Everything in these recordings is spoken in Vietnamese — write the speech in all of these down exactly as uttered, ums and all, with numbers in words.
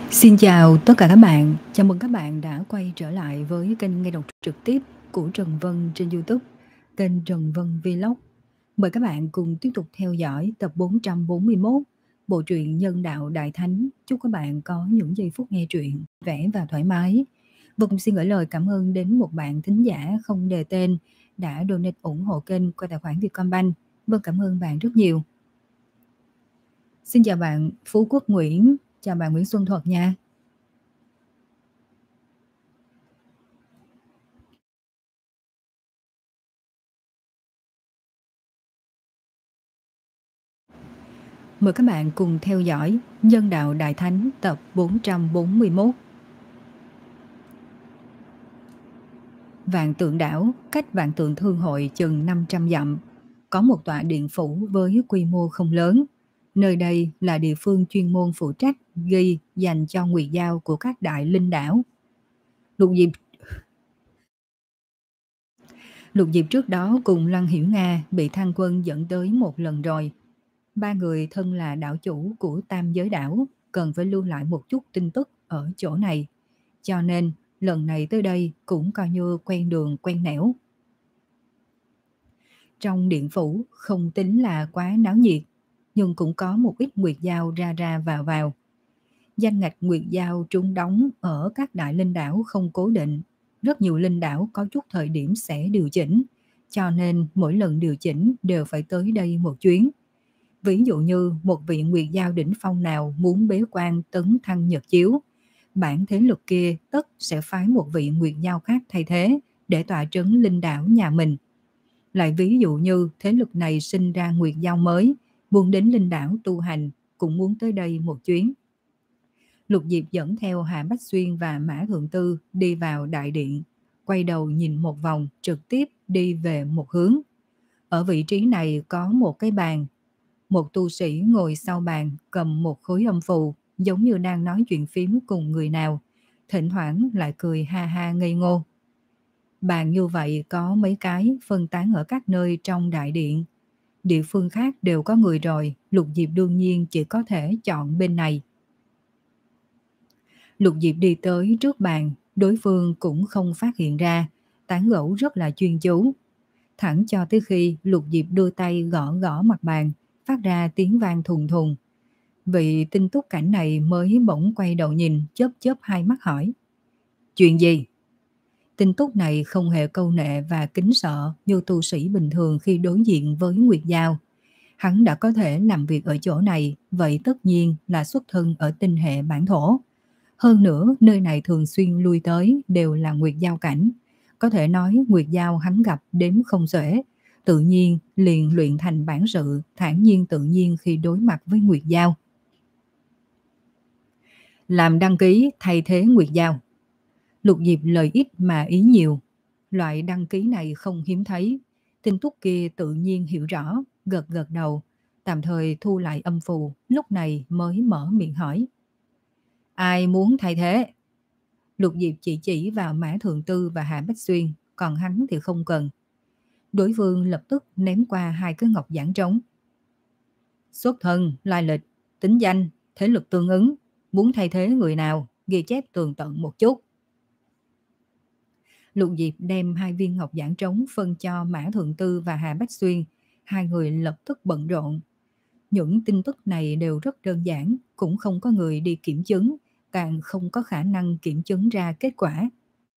Xin chào tất cả các bạn, chào mừng các bạn đã quay trở lại với kênh nghe đọc trực tiếp của Trần Vân trên YouTube, kênh Trần Vân Vlog. Mời các bạn cùng tiếp tục theo dõi tập bốn trăm bốn mươi mốt, bộ truyện Nhân đạo Đại Thánh. Chúc các bạn có những giây phút nghe truyện vẻ và thoải mái. Vân xin gửi lời cảm ơn đến một bạn thính giả không đề tên đã donate ủng hộ kênh qua tài khoản Vietcombank. Vân cảm ơn bạn rất nhiều. Xin chào bạn Phú Quốc Nguyễn, chào bạn Nguyễn Xuân Thuật nha. Mời các bạn cùng theo dõi Nhân đạo Đại Thánh tập bốn trăm bốn mươi mốt. Vạn Tượng Đảo cách Vạn Tượng Thương Hội chừng năm trăm dặm, có một tọa điện phủ với quy mô không lớn. Nơi đây là địa phương chuyên môn phụ trách ghi dành cho nguyệt giao của các đại linh đảo. Lục Diệp Lục Diệp trước đó cùng Lăng Hiểu Nga bị Thăng Quân dẫn tới một lần rồi. Ba người thân là đảo chủ của Tam Giới Đảo cần phải lưu lại một chút tin tức ở chỗ này. Cho nên lần này tới đây cũng coi như quen đường quen nẻo. Trong điện phủ không tính là quá náo nhiệt, nhưng cũng có một ít nguyệt giao ra ra vào vào. Danh ngạch nguyệt giao trúng đóng ở các đại linh đảo không cố định. Rất nhiều linh đảo có chút thời điểm sẽ điều chỉnh, cho nên mỗi lần điều chỉnh đều phải tới đây một chuyến. Ví dụ như một vị nguyệt giao đỉnh phong nào muốn bế quan tấn thăng nhật chiếu, bản thế lực kia tất sẽ phái một vị nguyệt giao khác thay thế để tọa trấn linh đảo nhà mình. Lại ví dụ như thế lực này sinh ra nguyệt giao mới, muốn đến linh đảo tu hành, cũng muốn tới đây một chuyến. Lục Diệp dẫn theo Hạ Bách Xuyên và Mã Thượng Tư đi vào đại điện, quay đầu nhìn một vòng trực tiếp đi về một hướng. Ở vị trí này có một cái bàn. Một tu sĩ ngồi sau bàn cầm một khối âm phù, giống như đang nói chuyện phím cùng người nào, thỉnh thoảng lại cười ha ha ngây ngô. Bàn như vậy có mấy cái phân tán ở các nơi trong đại điện. Địa phương khác đều có người rồi, Lục Diệp đương nhiên chỉ có thể chọn bên này. Lục Diệp đi tới trước bàn, đối phương cũng không phát hiện ra, tán gẫu rất là chuyên chú. Thẳng cho tới khi Lục Diệp đưa tay gõ gõ mặt bàn, phát ra tiếng vang thùng thùng. Vị tinh túc cảnh này mới bỗng quay đầu nhìn, chớp chớp hai mắt hỏi. Chuyện gì? Tinh túc này không hề câu nệ và kính sợ như tu sĩ bình thường khi đối diện với nguyệt giao. Hắn đã có thể làm việc ở chỗ này, vậy tất nhiên là xuất thân ở tinh hệ bản thổ. Hơn nữa, nơi này thường xuyên lui tới đều là nguyệt giao cảnh. Có thể nói nguyệt giao hắn gặp đếm không xuể, tự nhiên liền luyện thành bản sự, thản nhiên tự nhiên khi đối mặt với nguyệt giao. Làm đăng ký thay thế nguyệt giao. Lục Diệp lời ít mà ý nhiều. Loại đăng ký này không hiếm thấy. Tinh túc kia tự nhiên hiểu rõ, gật gật đầu, tạm thời thu lại âm phù, lúc này mới mở miệng hỏi. Ai muốn thay thế? Lục Diệp chỉ chỉ vào Mã Thượng Tư và Hạ Bách Xuyên, còn hắn thì không cần. Đối phương lập tức ném qua hai cái ngọc giản trống. Xuất thân, lai lịch, tính danh, thế lực tương ứng, muốn thay thế người nào, ghi chép tường tận một chút. Lục Diệp đem hai viên ngọc giản trống phân cho Mã Thượng Tư và Hạ Bách Xuyên, hai người lập tức bận rộn. Những tin tức này đều rất đơn giản, cũng không có người đi kiểm chứng, càng không có khả năng kiểm chứng ra kết quả.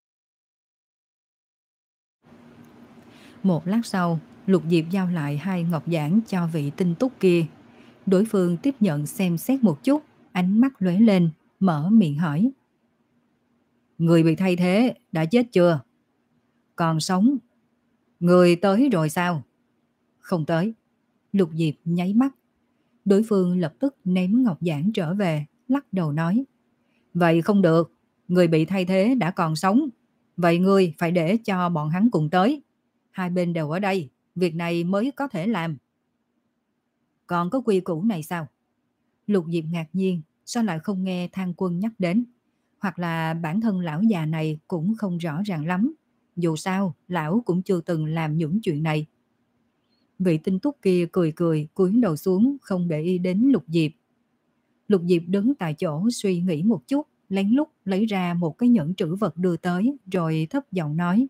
Một lát sau, Lục Diệp giao lại hai ngọc giản cho vị tinh túc kia. Đối phương tiếp nhận xem xét một chút, ánh mắt lóe lên, mở miệng hỏi. Người bị thay thế đã chết chưa? Còn sống. Người tới rồi sao? Không tới. Lục Diệp nháy mắt. Đối phương lập tức ném ngọc giản trở về, lắc đầu nói. Vậy không được, người bị thay thế đã còn sống. Vậy ngươi phải để cho bọn hắn cùng tới. Hai bên đều ở đây, việc này mới có thể làm. Còn có quy củ này sao? Lục Diệp ngạc nhiên, sao lại không nghe Thang Quân nhắc đến? Hoặc là bản thân lão già này cũng không rõ ràng lắm. Dù sao, lão cũng chưa từng làm những chuyện này. Vị tinh túc kia cười cười, cúi đầu xuống, không để ý đến Lục Diệp. Lục Diệp đứng tại chỗ suy nghĩ một chút, lén lút lấy ra một cái nhẫn trữ vật đưa tới, rồi thấp giọng nói: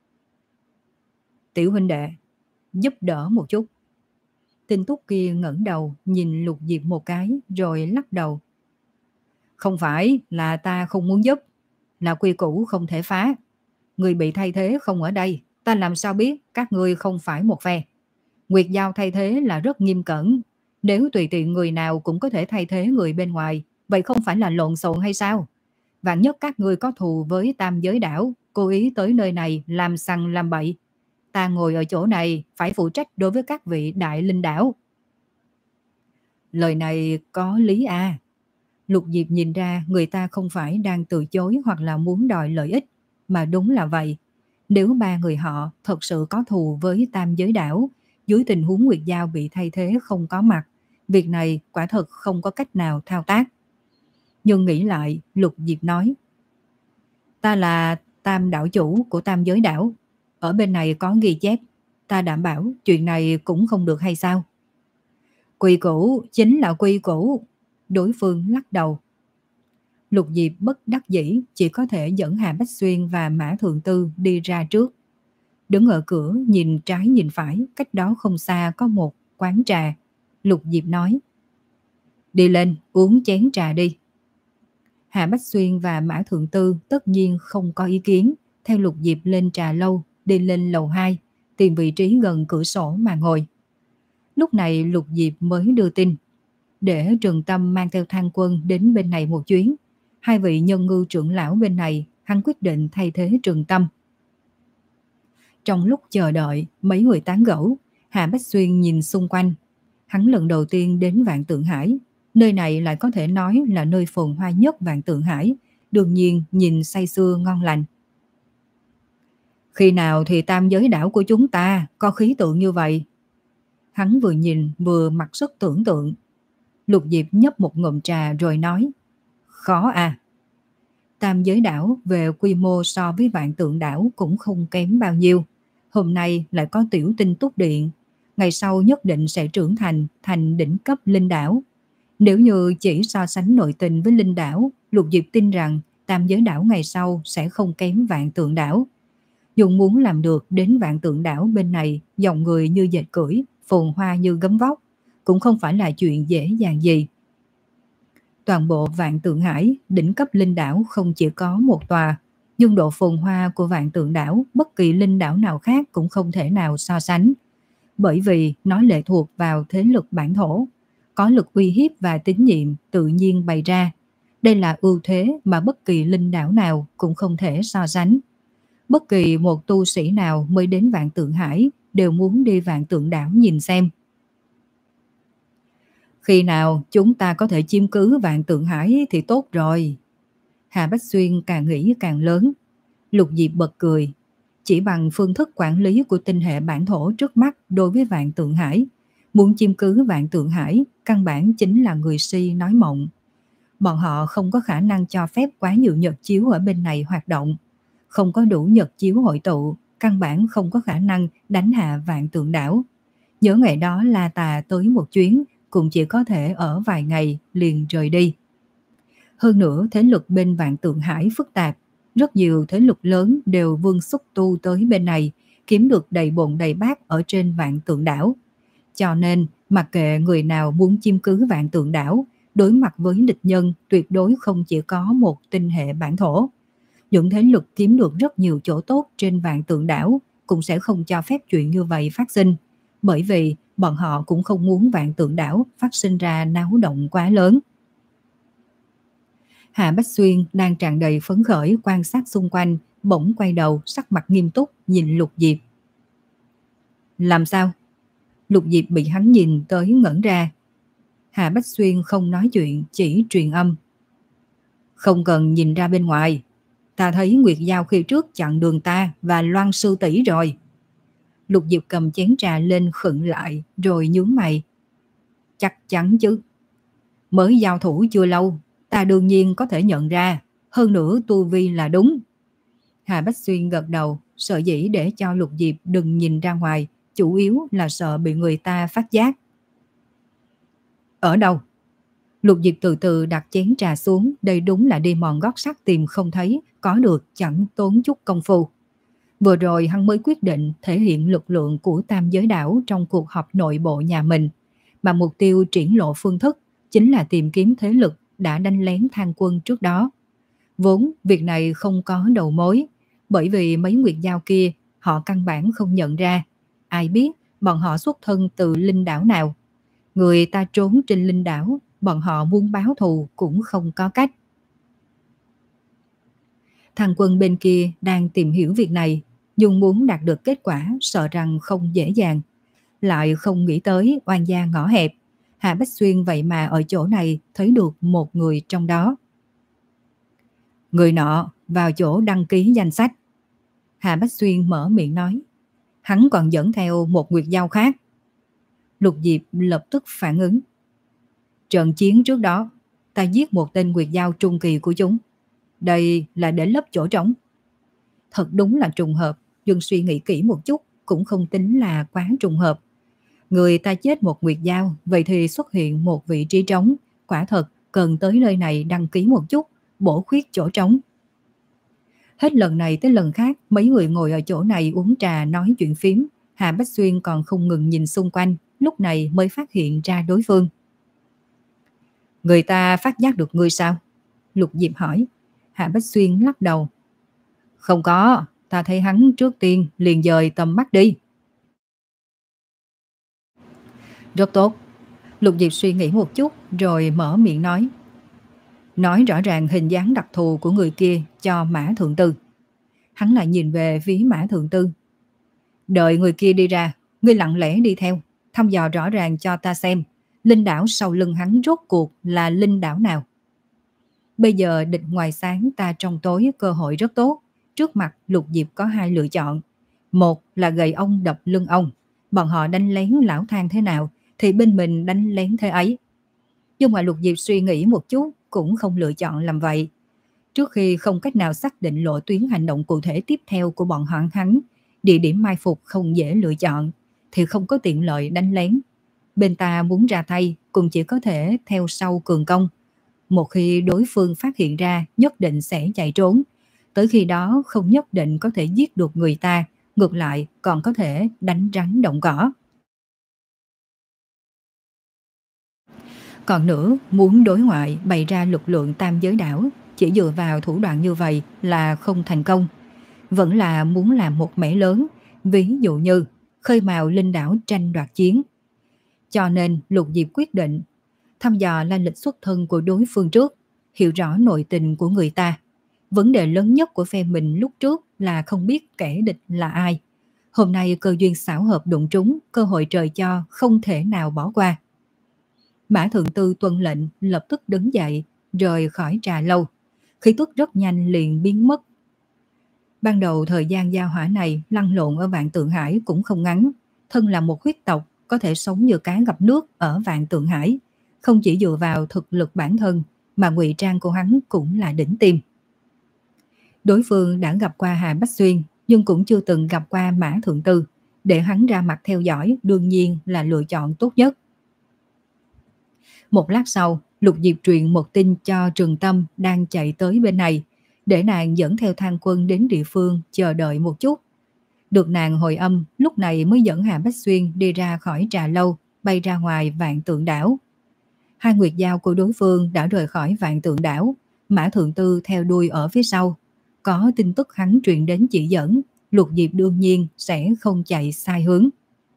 Tiểu huynh đệ, giúp đỡ một chút. Tinh túc kia ngẩng đầu nhìn Lục Diệp một cái rồi lắc đầu: Không phải là ta không muốn giúp, là quy củ không thể phá. Người bị thay thế không ở đây, ta làm sao biết các ngươi không phải một phe. Nguyệt Giao thay thế là rất nghiêm cẩn, nếu tùy tiện người nào cũng có thể thay thế người bên ngoài, vậy không phải là lộn xộn hay sao? Vạn nhất các ngươi có thù với Tam Giới Đảo, cố ý tới nơi này làm sằng làm bậy, ta ngồi ở chỗ này phải phụ trách đối với các vị đại linh đảo. Lời này có lý à? Lục Diệp nhìn ra người ta không phải đang từ chối hoặc là muốn đòi lợi ích, mà đúng là vậy. Nếu ba người họ thật sự có thù với Tam Giới Đảo, dưới tình huống Nguyệt Giao bị thay thế không có mặt, việc này quả thật không có cách nào thao tác. Nhưng nghĩ lại, Lục Diệp nói: Ta là Tam đảo chủ của Tam Giới Đảo, ở bên này có ghi chép, ta đảm bảo chuyện này cũng không được hay sao? Quy củ chính là quy củ. Đối phương lắc đầu. Lục Diệp bất đắc dĩ chỉ có thể dẫn Hà Bách Xuyên và Mã Thượng Tư đi ra trước. Đứng ở cửa nhìn trái nhìn phải, cách đó không xa có một quán trà. Lục Diệp nói: Đi lên uống chén trà đi. Hà Bách Xuyên và Mã Thượng Tư tất nhiên không có ý kiến, theo Lục Diệp lên trà lâu, đi lên lầu hai, tìm vị trí gần cửa sổ mà ngồi. Lúc này Lục Diệp mới đưa tin, để Trừng Tâm mang theo Thang Quân đến bên này một chuyến. Hai vị nhân ngư trưởng lão bên này, hắn quyết định thay thế Trừng Tâm. Trong lúc chờ đợi, mấy người tán gẫu, Hà Bách Xuyên nhìn xung quanh. Hắn lần đầu tiên đến Vạn Tượng Hải, nơi này lại có thể nói là nơi phồn hoa nhất Vạn Tượng Hải, đương nhiên nhìn say sưa ngon lành. Khi nào thì Tam Giới Đảo của chúng ta có khí tượng như vậy? Hắn vừa nhìn vừa mặc sức tưởng tượng. Lục Diệp nhấp một ngụm trà rồi nói: Khó à. Tam Giới Đảo về quy mô so với Vạn Tượng Đảo cũng không kém bao nhiêu. Hôm nay lại có tiểu tinh túc điện, ngày sau nhất định sẽ trưởng thành thành đỉnh cấp linh đảo. Nếu như chỉ so sánh nội tình với linh đảo, Lục Diệp tin rằng Tam Giới Đảo ngày sau sẽ không kém Vạn Tượng Đảo. Dù muốn làm được đến Vạn Tượng Đảo bên này dòng người như dệt cưỡi, phồn hoa như gấm vóc, cũng không phải là chuyện dễ dàng gì. Toàn bộ Vạn Tượng Hải, đỉnh cấp linh đảo không chỉ có một tòa, nhưng độ phồn hoa của Vạn Tượng Đảo bất kỳ linh đảo nào khác cũng không thể nào so sánh. Bởi vì nó lệ thuộc vào thế lực bản thổ, có lực uy hiếp và tín nhiệm tự nhiên bày ra. Đây là ưu thế mà bất kỳ linh đảo nào cũng không thể so sánh. Bất kỳ một tu sĩ nào mới đến Vạn Tượng Hải đều muốn đi Vạn Tượng Đảo nhìn xem. Khi nào chúng ta có thể chiếm cứ Vạn Tượng Hải thì tốt rồi. Hà Bách Xuyên càng nghĩ càng lớn. Lục Diệp bật cười. Chỉ bằng phương thức quản lý của tinh hệ bản thổ trước mắt đối với Vạn Tượng Hải, muốn chiếm cứ Vạn Tượng Hải căn bản chính là người si nói mộng. Bọn họ không có khả năng cho phép quá nhiều nhật chiếu ở bên này hoạt động. Không có đủ nhật chiếu hội tụ, căn bản không có khả năng đánh hạ Vạn Tượng Đảo. Nhớ ngày đó La Tà tới một chuyến, cũng chỉ có thể ở vài ngày liền rời đi. Hơn nữa thế lực bên Vạn Tượng Hải phức tạp, rất nhiều thế lực lớn đều vương xúc tu tới bên này, kiếm được đầy bồn đầy bát ở trên Vạn Tượng Đảo. Cho nên mặc kệ người nào muốn chiếm cứ Vạn Tượng Đảo, đối mặt với địch nhân tuyệt đối không chỉ có một tinh hệ bản thổ. Những thế lực kiếm được rất nhiều chỗ tốt trên Vạn Tượng Đảo cũng sẽ không cho phép chuyện như vậy phát sinh, bởi vì bọn họ cũng không muốn Vạn Tượng Đảo phát sinh ra náo động quá lớn. Hạ Bách Xuyên đang tràn đầy phấn khởi quan sát xung quanh, bỗng quay đầu sắc mặt nghiêm túc nhìn Lục Diệp. Làm sao? Lục Diệp bị hắn nhìn tới ngẩn ra. Hạ Bách Xuyên không nói chuyện, chỉ truyền âm. Không cần nhìn ra bên ngoài, ta thấy Nguyệt Giao khi trước chặn đường ta và Loan sư tỷ rồi. Lục Diệp cầm chén trà lên khựng lại rồi nhướng mày. Chắc chắn chứ. Mới giao thủ chưa lâu, ta đương nhiên có thể nhận ra, hơn nữa tu vi là đúng. Hà Bách Xuyên gật đầu, sợ dĩ để cho Lục Diệp đừng nhìn ra ngoài, chủ yếu là sợ bị người ta phát giác. Ở đâu? Lục Diệp từ từ đặt chén trà xuống, đây đúng là đi mòn gót sắt tìm không thấy, có được chẳng tốn chút công phu. Vừa rồi hắn mới quyết định thể hiện lực lượng của tam giới đảo trong cuộc họp nội bộ nhà mình, mà mục tiêu triển lộ phương thức chính là tìm kiếm thế lực đã đánh lén Thang Quân trước đó. Vốn việc này không có đầu mối, bởi vì mấy nguyệt giao kia họ căn bản không nhận ra, ai biết bọn họ xuất thân từ linh đảo nào. Người ta trốn trên linh đảo, bọn họ muốn báo thù cũng không có cách. Thằng Quân bên kia đang tìm hiểu việc này, nhưng muốn đạt được kết quả sợ rằng không dễ dàng. Lại không nghĩ tới oan gia ngõ hẹp, Hạ Bách Xuyên vậy mà ở chỗ này thấy được một người trong đó. Người nọ vào chỗ đăng ký danh sách. Hạ Bách Xuyên mở miệng nói. Hắn còn dẫn theo một nguyệt giao khác. Lục Diệp lập tức phản ứng. Trận chiến trước đó, ta giết một tên nguyệt giao trung kỳ của chúng. Đây là để lấp chỗ trống. Thật đúng là trùng hợp, nhưng suy nghĩ kỹ một chút cũng không tính là quá trùng hợp. Người ta chết một nguyệt giao, vậy thì xuất hiện một vị trí trống. Quả thật cần tới nơi này đăng ký một chút, bổ khuyết chỗ trống. Hết lần này tới lần khác, mấy người ngồi ở chỗ này uống trà nói chuyện phím. Hạ Bách Xuyên còn không ngừng nhìn xung quanh, lúc này mới phát hiện ra đối phương. Người ta phát giác được ngươi sao? Lục Diệp hỏi. Hạ Bách Xuyên lắc đầu. Không có, ta thấy hắn trước tiên liền dời tầm mắt đi. Rất tốt. Lục Diệp suy nghĩ một chút rồi mở miệng nói. Nói rõ ràng hình dáng đặc thù của người kia cho Mã Thượng Tư. Hắn lại nhìn về phía Mã Thượng Tư. Đợi người kia đi ra, ngươi lặng lẽ đi theo, thăm dò rõ ràng cho ta xem linh đảo sau lưng hắn rốt cuộc là linh đảo nào. Bây giờ địch ngoài sáng ta trong tối, cơ hội rất tốt. Trước mặt Lục Diệp có hai lựa chọn. Một là gầy ông đập lưng ông, bọn họ đánh lén lão Thang thế nào thì bên mình đánh lén thế ấy. Nhưng mà Lục Diệp suy nghĩ một chút cũng không lựa chọn làm vậy. Trước khi không cách nào xác định lộ tuyến hành động cụ thể tiếp theo của bọn họ hắn, địa điểm mai phục không dễ lựa chọn, thì không có tiện lợi đánh lén. Bên ta muốn ra tay cũng chỉ có thể theo sau cường công. Một khi đối phương phát hiện ra nhất định sẽ chạy trốn. Tới khi đó không nhất định có thể giết được người ta, ngược lại còn có thể đánh rắn động cỏ. Còn nữa, muốn đối ngoại bày ra lực lượng tam giới đảo, chỉ dựa vào thủ đoạn như vậy là không thành công. Vẫn là muốn làm một mẻ lớn, ví dụ như khơi mào linh đảo tranh đoạt chiến. Cho nên Lục Diệp quyết định thăm dò lai lịch xuất thân của đối phương trước, hiểu rõ nội tình của người ta. Vấn đề lớn nhất của phe mình lúc trước là không biết kẻ địch là ai. Hôm nay cơ duyên xảo hợp đụng trúng, cơ hội trời cho không thể nào bỏ qua. Mã Thượng Tư tuân lệnh lập tức đứng dậy, rời khỏi trà lâu. Khí tức rất nhanh liền biến mất. Ban đầu thời gian giao hỏa này lăn lộn ở Vạn Tượng Hải cũng không ngắn. Thân là một huyết tộc, có thể sống như cá gặp nước ở Vạn Tượng Hải. Không chỉ dựa vào thực lực bản thân, mà ngụy trang của hắn cũng là đỉnh tiêm. Đối phương đã gặp qua Hà Bách Xuyên, nhưng cũng chưa từng gặp qua Mã Thượng Tư. Để hắn ra mặt theo dõi đương nhiên là lựa chọn tốt nhất. Một lát sau, Lục Diệp truyền một tin cho Trường Tâm đang chạy tới bên này, để nàng dẫn theo Thang Quân đến địa phương chờ đợi một chút. Được nàng hồi âm, lúc này mới dẫn Hà Bách Xuyên đi ra khỏi trà lâu, bay ra ngoài Vạn Tượng đảo. Hai nguyệt giao của đối phương đã rời khỏi Vạn Tượng đảo, Mã Thượng Tư theo đuôi ở phía sau. Có tin tức hắn truyền đến chỉ dẫn, Lục Diệp đương nhiên sẽ không chạy sai hướng.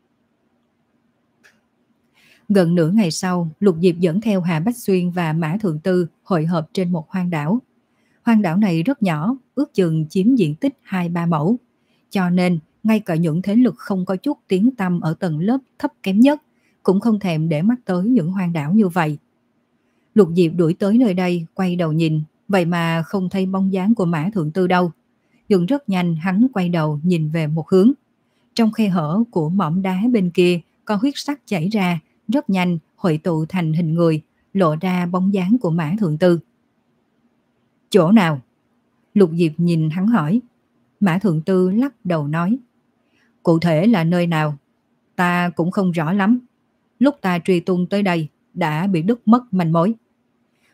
Gần nửa ngày sau, Lục Diệp dẫn theo Hà Bách Xuyên và Mã Thượng Tư hội họp trên một hoang đảo. Hoang đảo này rất nhỏ, ước chừng chiếm diện tích hai ba mẫu. Cho nên, ngay cả những thế lực không có chút tiếng tăm ở tầng lớp thấp kém nhất, cũng không thèm để mắt tới những hoang đảo như vậy. Lục Diệp đuổi tới nơi đây, quay đầu nhìn, vậy mà không thấy bóng dáng của Mã Thượng Tư đâu. Nhưng rất nhanh hắn quay đầu nhìn về một hướng. Trong khe hở của mỏm đá bên kia có huyết sắc chảy ra, rất nhanh hội tụ thành hình người, lộ ra bóng dáng của Mã Thượng Tư. Chỗ nào? Lục Diệp nhìn hắn hỏi. Mã Thượng Tư lắc đầu nói. Cụ thể là nơi nào? Ta cũng không rõ lắm. Lúc ta truy tung tới đây, đã bị đứt mất manh mối.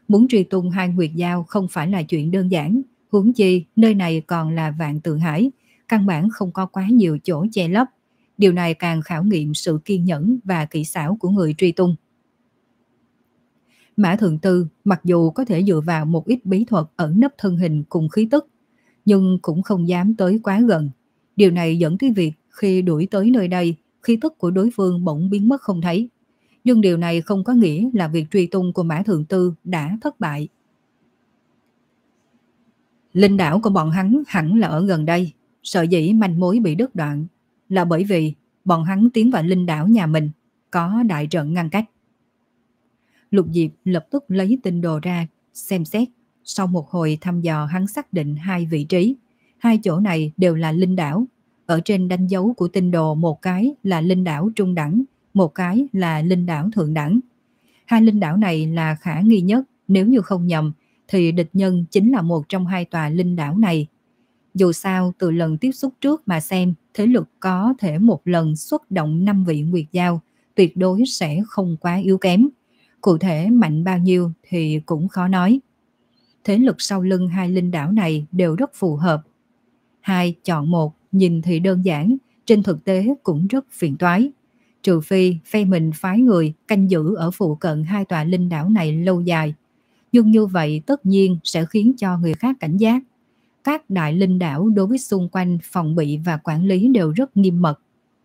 Muốn truy tung hai nguyệt giao không phải là chuyện đơn giản, huống chi nơi này còn là Vạn Tự Hải, căn bản không có quá nhiều chỗ che lấp. Điều này càng khảo nghiệm sự kiên nhẫn và kỹ xảo của người truy tung. Mã Thượng Tư mặc dù có thể dựa vào một ít bí thuật ẩn nấp thân hình cùng khí tức, nhưng cũng không dám tới quá gần. Điều này dẫn tới việc khi đuổi tới nơi đây, khí tức của đối phương bỗng biến mất không thấy. Nhưng điều này không có nghĩa là việc truy tung của Mã Thượng Tư đã thất bại. Linh đảo của bọn hắn hẳn là ở gần đây, sợ dĩ manh mối bị đứt đoạn là bởi vì bọn hắn tiến vào linh đảo nhà mình, có đại trận ngăn cách. Lục Diệp lập tức lấy tinh đồ ra xem xét, sau một hồi thăm dò hắn xác định hai vị trí, hai chỗ này đều là linh đảo. Ở trên đánh dấu của tinh đồ, một cái là linh đảo trung đẳng, một cái là linh đảo thượng đẳng. Hai linh đảo này là khả nghi nhất, nếu như không nhầm thì địch nhân chính là một trong hai tòa linh đảo này. Dù sao từ lần tiếp xúc trước mà xem, thế lực có thể một lần xuất động năm vị nguyệt giao, tuyệt đối sẽ không quá yếu kém. Cụ thể mạnh bao nhiêu thì cũng khó nói. Thế lực sau lưng hai linh đảo này đều rất phù hợp. Hai chọn một nhìn thì đơn giản, trên thực tế cũng rất phiền toái. Trừ phi phe mình phái người canh giữ ở phụ cận hai tòa linh đảo này lâu dài. Nhưng như vậy tất nhiên sẽ khiến cho người khác cảnh giác. Các đại linh đảo đối với xung quanh phòng bị và quản lý đều rất nghiêm mật.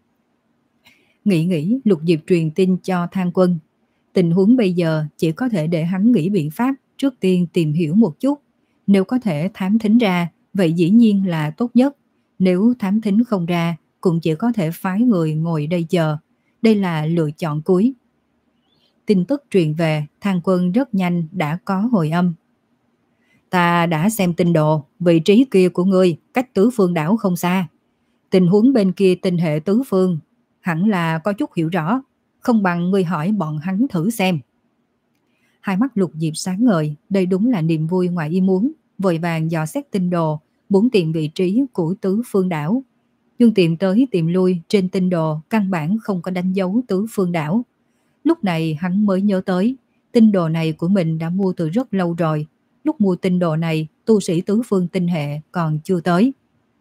Nghĩ nghĩ, Lục Diệp truyền tin cho Thang Quân. Tình huống bây giờ chỉ có thể để hắn nghĩ biện pháp trước tiên tìm hiểu một chút. Nếu có thể thám thính ra, vậy dĩ nhiên là tốt nhất. Nếu thám thính không ra, cũng chỉ có thể phái người ngồi đây chờ. Đây là lựa chọn cuối. Tin tức truyền về, Thang Quân rất nhanh đã có hồi âm. Ta đã xem tinh đồ, vị trí kia của ngươi cách tứ phương đảo không xa. Tình huống bên kia tinh hệ tứ phương hẳn là có chút hiểu rõ, không bằng ngươi hỏi bọn hắn thử xem. Hai mắt Lục Diệp sáng ngời, đây đúng là niềm vui ngoài ý muốn, vội vàng dò xét tinh đồ, muốn tìm vị trí của tứ phương đảo. Nhưng tìm tới tìm lui trên tinh đồ căn bản không có đánh dấu tứ phương đảo. Lúc này hắn mới nhớ tới, tinh đồ này của mình đã mua từ rất lâu rồi. Lúc mua tinh đồ này, tu sĩ tứ phương tinh hệ còn chưa tới.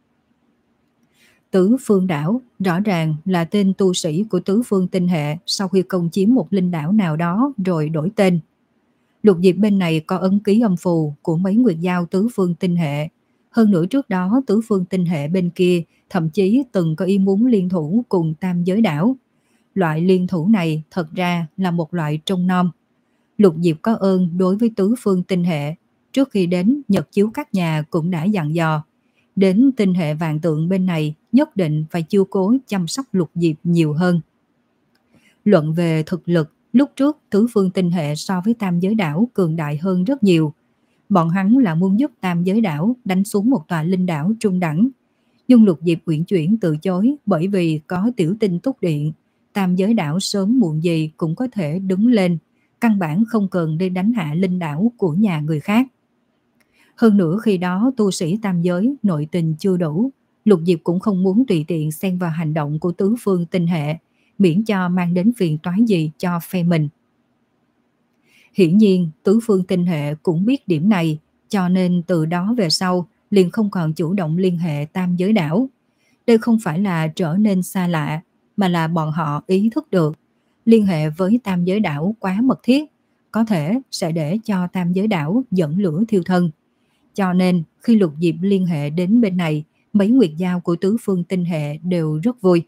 Tứ phương đảo rõ ràng là tên tu sĩ của tứ phương tinh hệ sau khi công chiếm một linh đảo nào đó rồi đổi tên. Lục Diệp bên này có ấn ký âm phù của mấy nguyệt giao tứ phương tinh hệ. Hơn nữa trước đó tứ phương tinh hệ bên kia thậm chí từng có ý muốn liên thủ cùng tam giới đảo. Loại liên thủ này thật ra là một loại trông nom. Lục Diệp có ơn đối với tứ phương tinh hệ. Trước khi đến, nhật chiếu các nhà cũng đã dặn dò. Đến tinh hệ vạn tượng bên này nhất định phải chiếu cố chăm sóc Lục Diệp nhiều hơn. Luận về thực lực, lúc trước tứ phương tinh hệ so với tam giới đảo cường đại hơn rất nhiều. Bọn hắn là muốn giúp tam giới đảo đánh xuống một tòa linh đảo trung đẳng. Nhưng Lục Diệp uyển chuyển từ chối bởi vì có tiểu tinh túc điện. Tam giới đảo sớm muộn gì cũng có thể đứng lên, căn bản không cần đi đánh hạ linh đảo của nhà người khác. Hơn nữa khi đó tu sĩ tam giới nội tình chưa đủ, Lục Diệp cũng không muốn tùy tiện xen vào hành động của tứ phương tinh hệ, miễn cho mang đến phiền toái gì cho phe mình. Hiển nhiên tứ phương tinh hệ cũng biết điểm này, cho nên từ đó về sau liền không còn chủ động liên hệ tam giới đảo. Đây không phải là trở nên xa lạ, mà là bọn họ ý thức được liên hệ với tam giới đảo quá mật thiết, có thể sẽ để cho tam giới đảo dẫn lửa thiêu thân. Cho nên khi Lục Diệp liên hệ đến bên này, mấy nguyệt giao của tứ phương tinh hệ đều rất vui.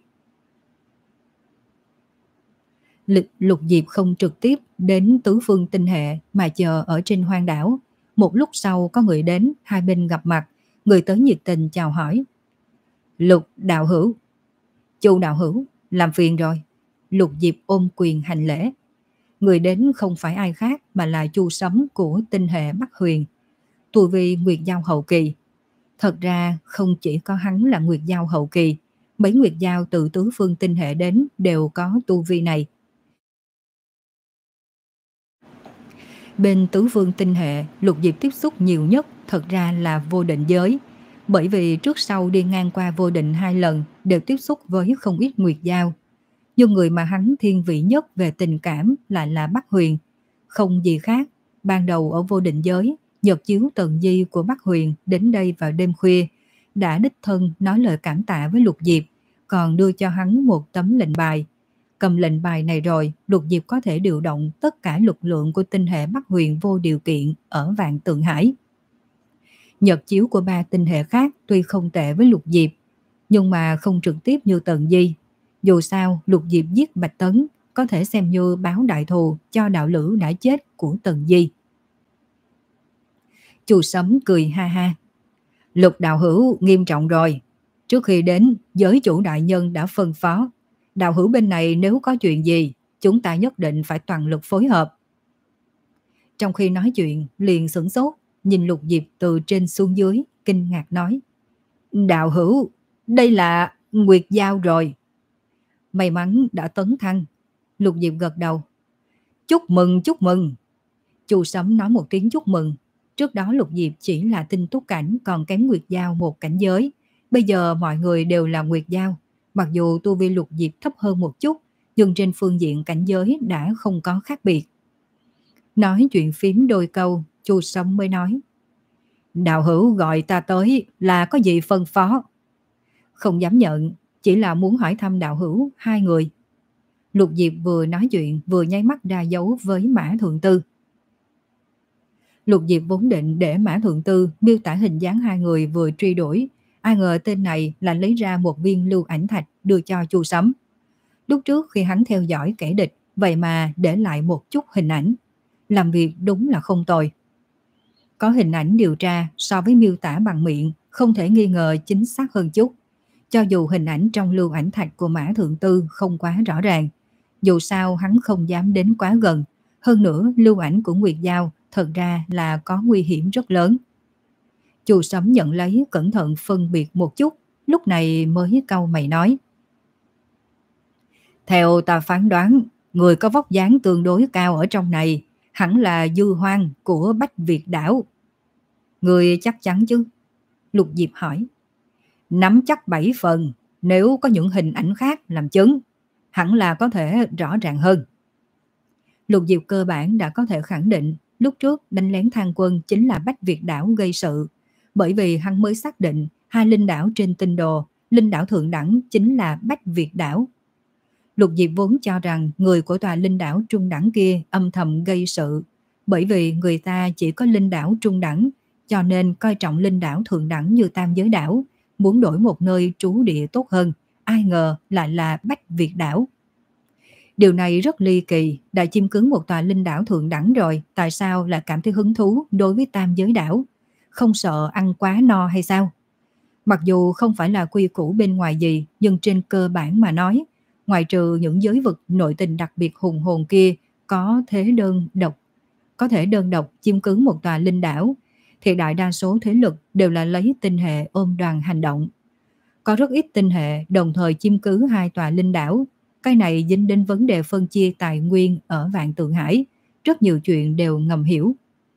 Lục Diệp không trực tiếp đến tứ phương tinh hệ mà chờ ở trên hoang đảo. Một lúc sau có người đến, hai bên gặp mặt, người tới nhiệt tình chào hỏi. Lục đạo hữu. Chu đạo hữu, làm phiền rồi. Lục Diệp ôm quyền hành lễ. Người đến không phải ai khác mà là Chu Sấm của tinh hệ Bắc Huyền, tu vi nguyệt giao hậu kỳ. Thật ra không chỉ có hắn là nguyệt giao hậu kỳ, mấy nguyệt giao từ tứ phương tinh hệ đến đều có tu vi này. Bên tứ phương tinh hệ, Lục Diệp tiếp xúc nhiều nhất thật ra là vô định giới, bởi vì trước sau đi ngang qua vô định hai lần đều tiếp xúc với không ít nguyệt giao. Nhưng người mà hắn thiên vị nhất về tình cảm lại là Bắc Huyền, không gì khác, ban đầu ở Vô Định Giới, nhật chiếu Tần Di của Bắc Huyền đến đây vào đêm khuya, đã đích thân nói lời cảm tạ với Lục Diệp, còn đưa cho hắn một tấm lệnh bài. Cầm lệnh bài này rồi, Lục Diệp có thể điều động tất cả lực lượng của tinh hệ Bắc Huyền vô điều kiện ở Vạn Tượng Hải. Nhật chiếu của ba tinh hệ khác tuy không tệ với Lục Diệp, nhưng mà không trực tiếp như Tần Di. Dù sao, Lục Diệp giết Bạch Tấn có thể xem như báo đại thù cho đạo lữ đã chết của Tần Di. Chu Sấm cười ha ha. Lục đạo hữu nghiêm trọng rồi. Trước khi đến, giới chủ đại nhân đã phân phó. Đạo hữu bên này nếu có chuyện gì, chúng ta nhất định phải toàn lực phối hợp. Trong khi nói chuyện, liền sửng sốt, nhìn Lục Diệp từ trên xuống dưới, kinh ngạc nói. Đạo hữu, đây là Nguyệt Giao rồi. May mắn đã tấn thăng. Lục Diệp gật đầu. Chúc mừng, chúc mừng. Chu Sấm nói một tiếng chúc mừng. Trước đó Lục Diệp chỉ là tinh túc cảnh, còn kém Nguyệt Giao một cảnh giới. Bây giờ mọi người đều là Nguyệt Giao. Mặc dù tu vi Lục Diệp thấp hơn một chút, nhưng trên phương diện cảnh giới đã không có khác biệt. Nói chuyện phím đôi câu, Chu Sấm mới nói. Đạo hữu gọi ta tới là có gì phân phó? Không dám nhận, chỉ là muốn hỏi thăm đạo hữu hai người. Lục Diệp vừa nói chuyện vừa nháy mắt ra dấu với Mã Thượng Tư. Lục Diệp vốn định để Mã Thượng Tư miêu tả hình dáng hai người vừa truy đuổi, ai ngờ tên này là lấy ra một viên lưu ảnh thạch đưa cho Chu Sấm. Lúc trước khi hắn theo dõi kẻ địch, vậy mà để lại một chút hình ảnh. Làm việc đúng là không tồi. Có hình ảnh điều tra so với miêu tả bằng miệng không thể nghi ngờ chính xác hơn chút. Cho dù hình ảnh trong lưu ảnh thạch của Mã Thượng Tư không quá rõ ràng, dù sao hắn không dám đến quá gần. Hơn nữa lưu ảnh của Nguyệt Giao thật ra là có nguy hiểm rất lớn. Chu Sấm nhận lấy cẩn thận phân biệt một chút, lúc này mới cau mày nói. Theo ta phán đoán, người có vóc dáng tương đối cao ở trong này hẳn là Dư Hoang của Bách Việt đảo. Người chắc chắn chứ? Lục Diệp hỏi. Nắm chắc bảy phần, nếu có những hình ảnh khác làm chứng, hẳn là có thể rõ ràng hơn. Lục Diệp cơ bản đã có thể khẳng định lúc trước đánh lén Thang Quân chính là Bách Việt đảo gây sự, bởi vì hắn mới xác định hai linh đảo trên tinh đồ, linh đảo thượng đẳng chính là Bách Việt đảo. Lục Diệp vốn cho rằng người của tòa linh đảo trung đẳng kia âm thầm gây sự, bởi vì người ta chỉ có linh đảo trung đẳng, cho nên coi trọng linh đảo thượng đẳng như Tam Giới đảo, muốn đổi một nơi trú địa tốt hơn, ai ngờ lại là Bách Việt đảo. Điều này rất ly kỳ, đã chiếm cứ một tòa linh đảo thượng đẳng rồi, tại sao lại cảm thấy hứng thú đối với Tam Giới đảo? Không sợ ăn quá no hay sao? Mặc dù không phải là quy củ bên ngoài gì, nhưng trên cơ bản mà nói, ngoại trừ những giới vực nội tình đặc biệt hùng hồn kia có thế đơn độc, có thể đơn độc chiếm cứ một tòa linh đảo, thì đại đa số thế lực đều là lấy tinh hệ ôm đoàn hành động. Có rất ít tinh hệ đồng thời chiếm cứ hai tòa linh đảo. Cái này dính đến vấn đề phân chia tài nguyên ở Vạn Tượng Hải, rất nhiều chuyện đều ngầm hiểu.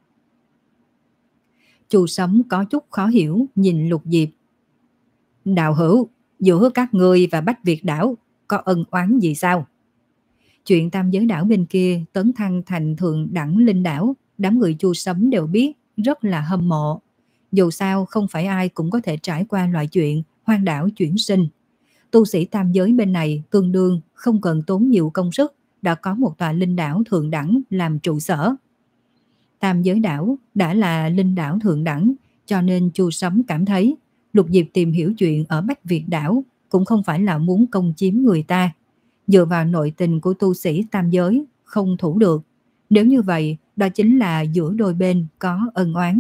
Chu Sấm có chút khó hiểu nhìn Lục Diệp. Đạo hữu, giữa các ngươi và Bách Việt đảo có ân oán gì sao? Chuyện Tam Giới đảo bên kia tấn thăng thành thượng đẳng linh đảo, đám người Chu Sấm đều biết, rất là hâm mộ. Dù sao không phải ai cũng có thể trải qua loại chuyện hoang đảo chuyển sinh. Tu sĩ Tam Giới bên này tương đương không cần tốn nhiều công sức, đã có một tòa linh đảo thượng đẳng làm trụ sở. Tam Giới đảo đã là linh đảo thượng đẳng, cho nên Chu Sấm cảm thấy Lục Diệp tìm hiểu chuyện ở Bách Việt đảo cũng không phải là muốn công chiếm người ta. Dựa vào nội tình của tu sĩ Tam Giới không thủ được. Nếu như vậy, đó chính là giữa đôi bên có ân oán.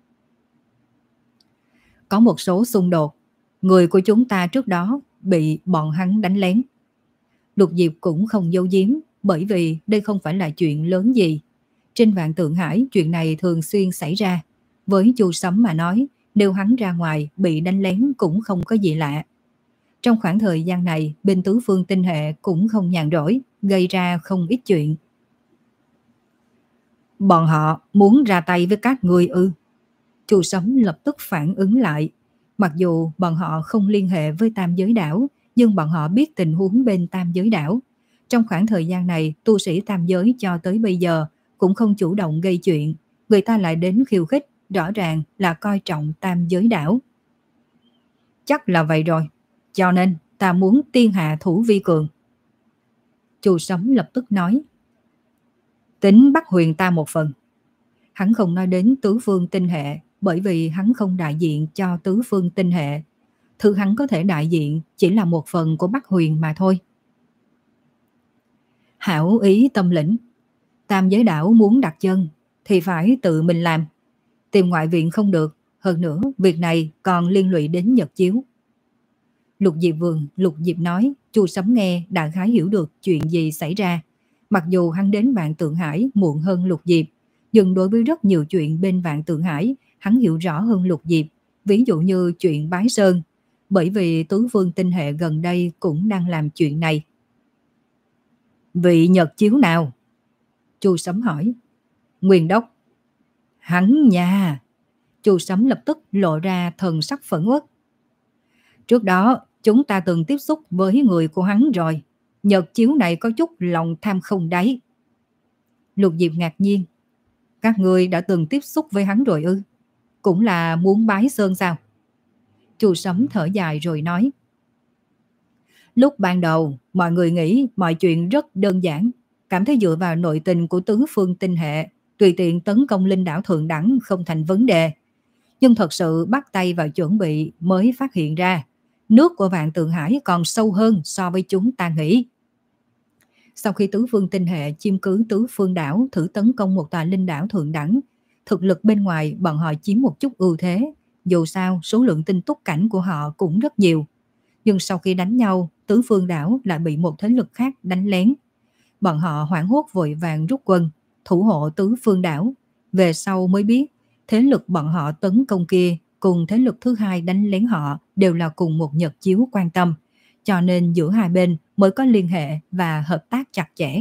Có một số xung đột, người của chúng ta trước đó bị bọn hắn đánh lén. Lục Diệp cũng không giấu giếm, bởi vì đây không phải là chuyện lớn gì. Trên Vạn Tượng Hải chuyện này thường xuyên xảy ra. Với Chu Sấm mà nói, nếu hắn ra ngoài bị đánh lén cũng không có gì lạ. Trong khoảng thời gian này, bên tứ phương tinh hệ cũng không nhàn rỗi, gây ra không ít chuyện. Bọn họ muốn ra tay với các ngươi ư? Chu Sấm lập tức phản ứng lại. Mặc dù bọn họ không liên hệ với Tam Giới đảo, nhưng bọn họ biết tình huống bên Tam Giới đảo. Trong khoảng thời gian này, tu sĩ Tam Giới cho tới bây giờ cũng không chủ động gây chuyện, người ta lại đến khiêu khích, rõ ràng là coi trọng tam giới đảo. Chắc là vậy rồi, cho nên ta muốn tiên hạ thủ vi cường. Chu Sấm lập tức nói. Tính bắt huyền ta một phần. Hắn không nói đến tứ phương tinh hệ, bởi vì hắn không đại diện cho tứ phương tinh hệ. Thứ hắn có thể đại diện chỉ là một phần của Bắc Huyền mà thôi. Hảo ý tâm lĩnh. Tam giới đảo muốn đặt chân thì phải tự mình làm. Tìm ngoại viện không được. Hơn nữa việc này còn liên lụy đến Nhật Chiếu. Lục Diệp Vườn, Lục Diệp nói, Chu Sấm nghe đại khái hiểu được chuyện gì xảy ra. Mặc dù hắn đến Vạn Tượng Hải muộn hơn Lục Diệp, nhưng đối với rất nhiều chuyện bên Vạn Tượng Hải, hắn hiểu rõ hơn Lục Diệp. Ví dụ như chuyện Bái Sơn, bởi vì tứ phương tinh hệ gần đây cũng đang làm chuyện này. Vị Nhật Chiếu nào? Chu Sấm hỏi. Nguyên Đốc. Hắn nha. Chu Sấm lập tức lộ ra thần sắc phẫn uất. Trước đó chúng ta từng tiếp xúc với người của hắn rồi. Nhật Chiếu này có chút lòng tham không đáy. Lục Diệp ngạc nhiên. Các ngươi đã từng tiếp xúc với hắn rồi ư? Cũng là muốn bái sơn sao? Chu Sấm thở dài rồi nói. Lúc ban đầu mọi người nghĩ mọi chuyện rất đơn giản, cảm thấy dựa vào nội tình của tứ phương tinh hệ tùy tiện tấn công linh đảo thượng đẳng không thành vấn đề. Nhưng thật sự bắt tay vào chuẩn bị mới phát hiện ra nước của Vạn Tượng Hải còn sâu hơn so với chúng ta nghĩ. Sau khi tứ phương tinh hệ chiếm cứ tứ phương đảo thử tấn công một tòa linh đảo thượng đẳng, thực lực bên ngoài bọn họ chiếm một chút ưu thế, dù sao số lượng tinh túc cảnh của họ cũng rất nhiều. Nhưng sau khi đánh nhau, tứ phương đảo lại bị một thế lực khác đánh lén. Bọn họ hoảng hốt vội vàng rút quân, thủ hộ tứ phương đảo. Về sau mới biết, thế lực bọn họ tấn công kia cùng thế lực thứ hai đánh lén họ đều là cùng một Nhật Chiếu quan tâm, cho nên giữa hai bên mới có liên hệ và hợp tác chặt chẽ.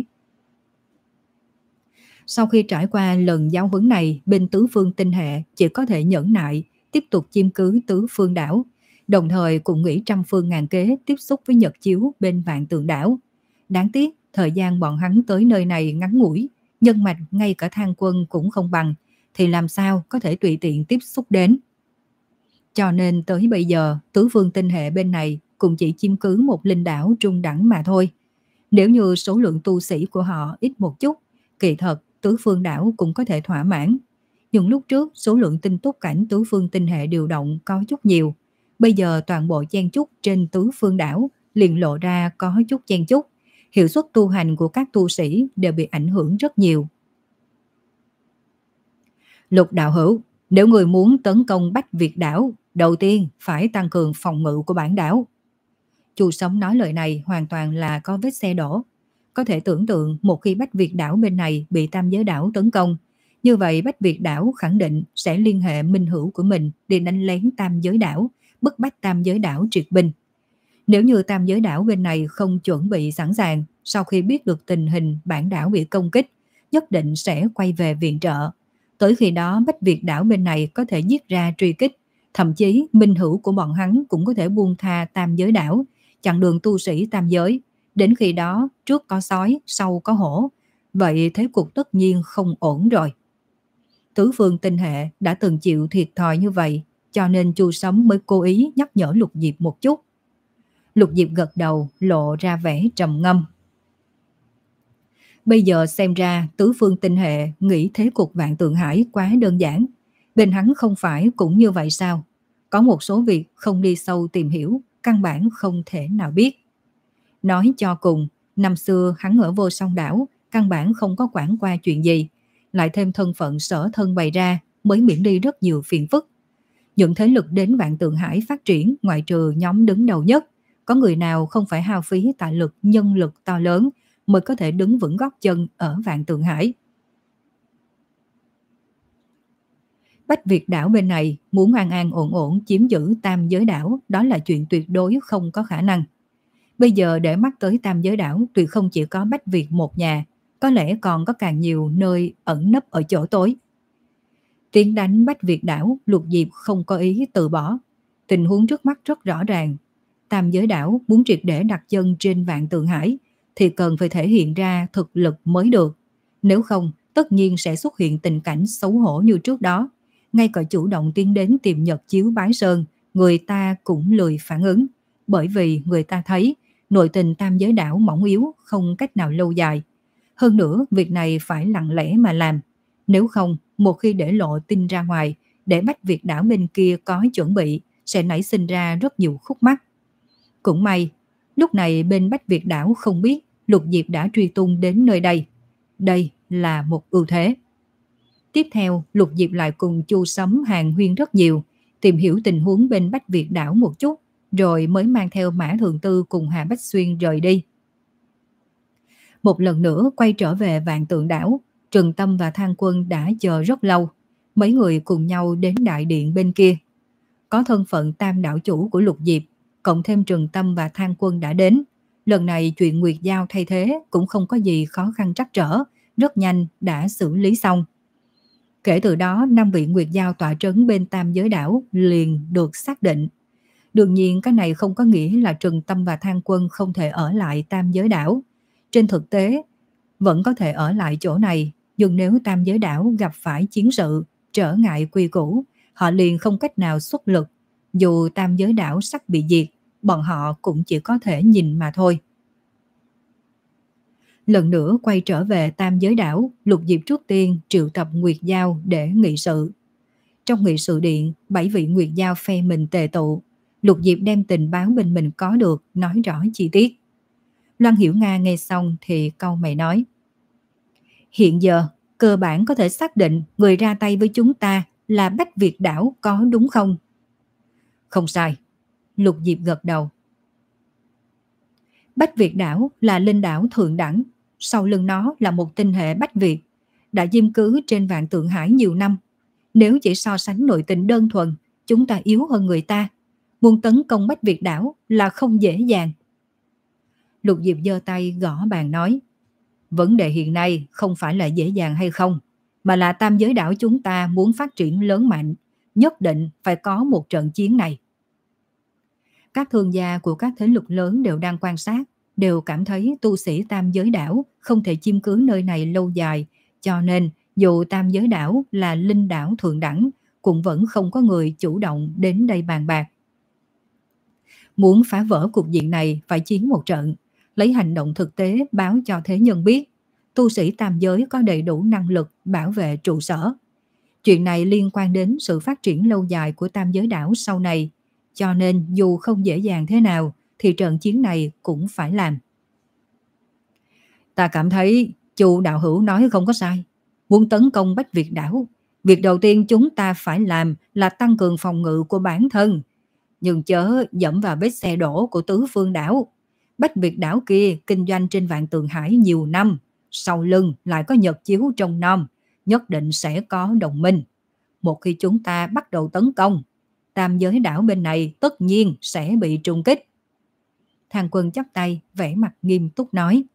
Sau khi trải qua lần giáo huấn này, bên tứ phương tinh hệ chỉ có thể nhẫn nại, tiếp tục chiếm cứ tứ phương đảo, đồng thời cũng nghĩ trăm phương ngàn kế tiếp xúc với Nhật Chiếu bên Vạn Tượng đảo. Đáng tiếc, thời gian bọn hắn tới nơi này ngắn ngủi, nhân mạch ngay cả thang quân cũng không bằng, thì làm sao có thể tùy tiện tiếp xúc đến. Cho nên tới bây giờ, tứ phương tinh hệ bên này cũng chỉ chiếm cứ một linh đảo trung đẳng mà thôi. Nếu như số lượng tu sĩ của họ ít một chút, kỳ thật tứ phương đảo cũng có thể thỏa mãn. Nhưng lúc trước số lượng tinh túc cảnh tứ phương tinh hệ điều động có chút nhiều. Bây giờ toàn bộ chen chúc trên tứ phương đảo liền lộ ra có chút chen chúc. Hiệu suất tu hành của các tu sĩ đều bị ảnh hưởng rất nhiều. Lục đạo hữu, nếu người muốn tấn công Bách Việt đảo, đầu tiên phải tăng cường phòng ngự của bản đảo. Chu Sấm nói lời này hoàn toàn là có vết xe đổ. Có thể tưởng tượng một khi Bách Việt đảo bên này bị tam giới đảo tấn công, như vậy Bách Việt đảo khẳng định sẽ liên hệ minh hữu của mình đi đánh lén tam giới đảo, bức bách tam giới đảo triệt binh. Nếu như tam giới đảo bên này không chuẩn bị sẵn sàng, sau khi biết được tình hình bản đảo bị công kích, nhất định sẽ quay về viện trợ. Tới khi đó Bách Việt đảo bên này có thể giết ra truy kích, thậm chí minh hữu của bọn hắn cũng có thể buông tha tam giới đảo, chặn đường tu sĩ tam giới. Đến khi đó trước có sói, sau có hổ, vậy thế cục tất nhiên không ổn rồi. Tứ phương tinh hệ đã từng chịu thiệt thòi như vậy, cho nên Chu Sấm mới cố ý nhắc nhở Lục Diệp một chút. Lục Diệp gật đầu, lộ ra vẻ trầm ngâm. Bây giờ xem ra tứ phương tinh hệ nghĩ thế cục Vạn Tượng Hải quá đơn giản. Bên hắn không phải cũng như vậy sao? Có một số việc không đi sâu tìm hiểu, căn bản không thể nào biết. Nói cho cùng, năm xưa hắn ở Vô Song đảo, căn bản không có quản qua chuyện gì. Lại thêm thân phận sở thân bày ra, mới miễn đi rất nhiều phiền phức. Những thế lực đến Vạn Tượng Hải phát triển ngoại trừ nhóm đứng đầu nhất, có người nào không phải hao phí tài lực nhân lực to lớn mới có thể đứng vững gót chân ở Vạn Tượng Hải. Bách Việt đảo bên này muốn an an ổn ổn chiếm giữ tam giới đảo, đó là chuyện tuyệt đối không có khả năng. Bây giờ để mắt tới tam giới đảo tuyệt không chỉ có Bách Việt một nhà, có lẽ còn có càng nhiều nơi ẩn nấp ở chỗ tối. Tiến đánh Bách Việt đảo, Lục Diệp không có ý từ bỏ. Tình huống trước mắt rất rõ ràng. Tam giới đảo muốn triệt để đặt chân trên Vạn Tượng Hải thì cần phải thể hiện ra thực lực mới được. Nếu không, tất nhiên sẽ xuất hiện tình cảnh xấu hổ như trước đó. Ngay cả chủ động tiến đến tìm nhật chiếu bái sơn, người ta cũng lười phản ứng, bởi vì người ta thấy nội tình tam giới đảo mỏng yếu, không cách nào lâu dài. Hơn nữa, việc này phải lặng lẽ mà làm. Nếu không, một khi để lộ tin ra ngoài, để Bách Việt đảo bên kia có chuẩn bị, sẽ nảy sinh ra rất nhiều khúc mắc. Cũng may, lúc này bên Bách Việt đảo không biết Lục Diệp đã truy tung đến nơi đây. Đây là một ưu thế. Tiếp theo, Lục Diệp lại cùng Chu Sấm hàn huyên rất nhiều, tìm hiểu tình huống bên Bách Việt đảo một chút, rồi mới mang theo Mã Thượng Tư cùng Hà Bách Xuyên rời đi. Một lần nữa quay trở về Vạn Tượng đảo, Trừng Tâm và Thang Quân đã chờ rất lâu. Mấy người cùng nhau đến đại điện bên kia. Có thân phận tam đảo chủ của Lục Diệp, cộng thêm Trừng Tâm và Thang Quân đã đến. Lần này chuyện Nguyệt Giao thay thế cũng không có gì khó khăn trắc trở, rất nhanh đã xử lý xong. Kể từ đó, năm vị Nguyệt Giao tọa trấn bên tam giới đảo liền được xác định. Đương nhiên cái này không có nghĩa là Trừng Tâm và Thang Quân không thể ở lại tam giới đảo. Trên thực tế, vẫn có thể ở lại chỗ này, nhưng nếu tam giới đảo gặp phải chiến sự, trở ngại quy củ, họ liền không cách nào xuất lực. Dù tam giới đảo sắp bị diệt, bọn họ cũng chỉ có thể nhìn mà thôi. Lần nữa quay trở về tam giới đảo, Lục Diệp trước tiên triệu tập Nguyệt Giao để nghị sự. Trong nghị sự điện, bảy vị Nguyệt Giao phe mình tề tụ. Lục Diệp đem tình báo bên mình có được, nói rõ chi tiết. Loan Hiểu Nga nghe xong thì cau mày nói: hiện giờ, cơ bản có thể xác định người ra tay với chúng ta là Bách Việt đảo, có đúng không? Không sai. Lục Diệp gật đầu. Bách Việt đảo là linh đảo thượng đẳng, sau lưng nó là một tinh hệ Bách Việt, đã diêm cứ trên Vạn Tượng Hải nhiều năm. Nếu chỉ so sánh nội tình đơn thuần, chúng ta yếu hơn người ta. Muốn tấn công Bách Việt đảo là không dễ dàng. Lục Diệp giơ tay gõ bàn nói: vấn đề hiện nay không phải là dễ dàng hay không, mà là tam giới đảo chúng ta muốn phát triển lớn mạnh, nhất định phải có một trận chiến này. Các thương gia của các thế lực lớn đều đang quan sát, đều cảm thấy tu sĩ tam giới đảo không thể chiếm cứ nơi này lâu dài, cho nên dù tam giới đảo là linh đảo thượng đẳng, cũng vẫn không có người chủ động đến đây bàn bạc. Muốn phá vỡ cục diện này phải chiến một trận, lấy hành động thực tế báo cho thế nhân biết, tu sĩ tam giới có đầy đủ năng lực bảo vệ trụ sở. Chuyện này liên quan đến sự phát triển lâu dài của tam giới đảo sau này, cho nên dù không dễ dàng thế nào thì trận chiến này cũng phải làm. Ta cảm thấy Chu đạo hữu nói không có sai. Muốn tấn công Bách Việt đảo, việc đầu tiên chúng ta phải làm là tăng cường phòng ngự của bản thân, nhưng chớ dẫm vào vết xe đổ của tứ phương đảo. Bách Việt đảo kia kinh doanh trên Vạn Tượng Hải nhiều năm, sau lưng lại có nhật chiếu trong nom, nhất định sẽ có đồng minh. Một khi chúng ta bắt đầu tấn công, tam giới đảo bên này tất nhiên sẽ bị trùng kích. Thang Quân chắp tay, vẻ mặt nghiêm túc nói.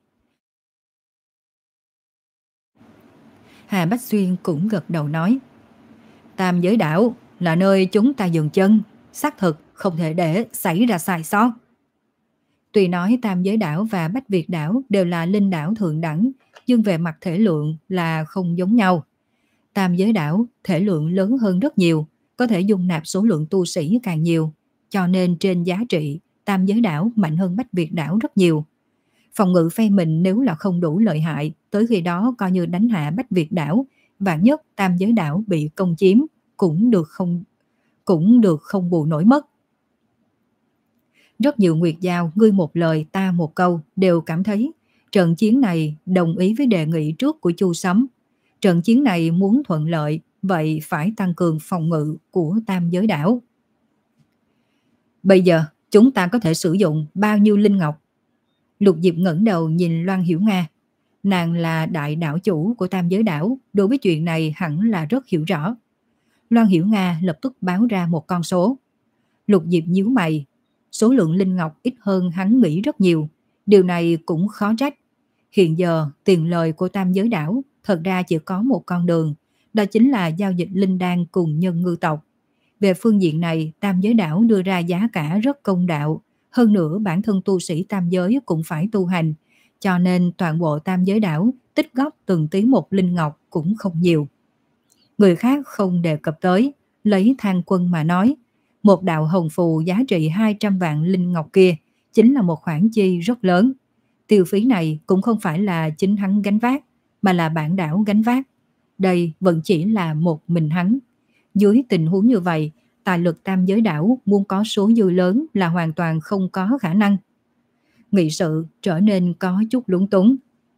Hà Bách Xuyên cũng gật đầu nói: tam giới đảo là nơi chúng ta dừng chân, xác thực không thể để xảy ra sai sót. Tuy nói tam giới đảo và Bách Việt đảo đều là linh đảo thượng đẳng, nhưng về mặt thể lượng là không giống nhau. Tam giới đảo thể lượng lớn hơn rất nhiều, có thể dung nạp số lượng tu sĩ càng nhiều, cho nên trên giá trị tam giới đảo mạnh hơn Bách Việt đảo rất nhiều. Phòng ngự phe mình nếu là không đủ lợi hại, tới khi đó coi như đánh hạ Bách Việt đảo, vạn nhất tam giới đảo bị công chiếm cũng được không cũng được không bù nổi mất. Rất nhiều Nguyệt Giao ngươi một lời ta một câu đều cảm thấy trận chiến này đồng ý với đề nghị trước của Chu Sấm. Trận chiến này muốn thuận lợi, vậy phải tăng cường phòng ngự của tam giới đảo. Bây giờ chúng ta có thể sử dụng bao nhiêu linh ngọc? Lục Diệp ngẩng đầu nhìn Loan Hiểu Nga. Nàng là đại đảo chủ của tam giới đảo, đối với chuyện này hẳn là rất hiểu rõ. Loan Hiểu Nga lập tức báo ra một con số. Lục Diệp nhíu mày. Số lượng linh ngọc ít hơn hắn nghĩ rất nhiều. Điều này cũng khó trách. Hiện giờ tiền lời của tam giới đảo thật ra chỉ có một con đường, đó chính là giao dịch linh đan cùng nhân ngư tộc. Về phương diện này, tam giới đảo đưa ra giá cả rất công đạo. Hơn nữa bản thân tu sĩ tam giới cũng phải tu hành, cho nên toàn bộ tam giới đảo tích góp từng tí một linh ngọc cũng không nhiều. Người khác không đề cập tới, lấy Thang Quân mà nói, một đạo hồng phù giá trị hai trăm vạn linh ngọc kia chính là một khoản chi rất lớn. Tiêu phí này cũng không phải là chính hắn gánh vác, mà là bản đảo gánh vác. Đây vẫn chỉ là một mình hắn. Dưới tình huống như vậy, tài lực tam giới đảo muốn có số dư lớn là hoàn toàn không có khả năng. Nghị sự trở nên có chút lúng túng.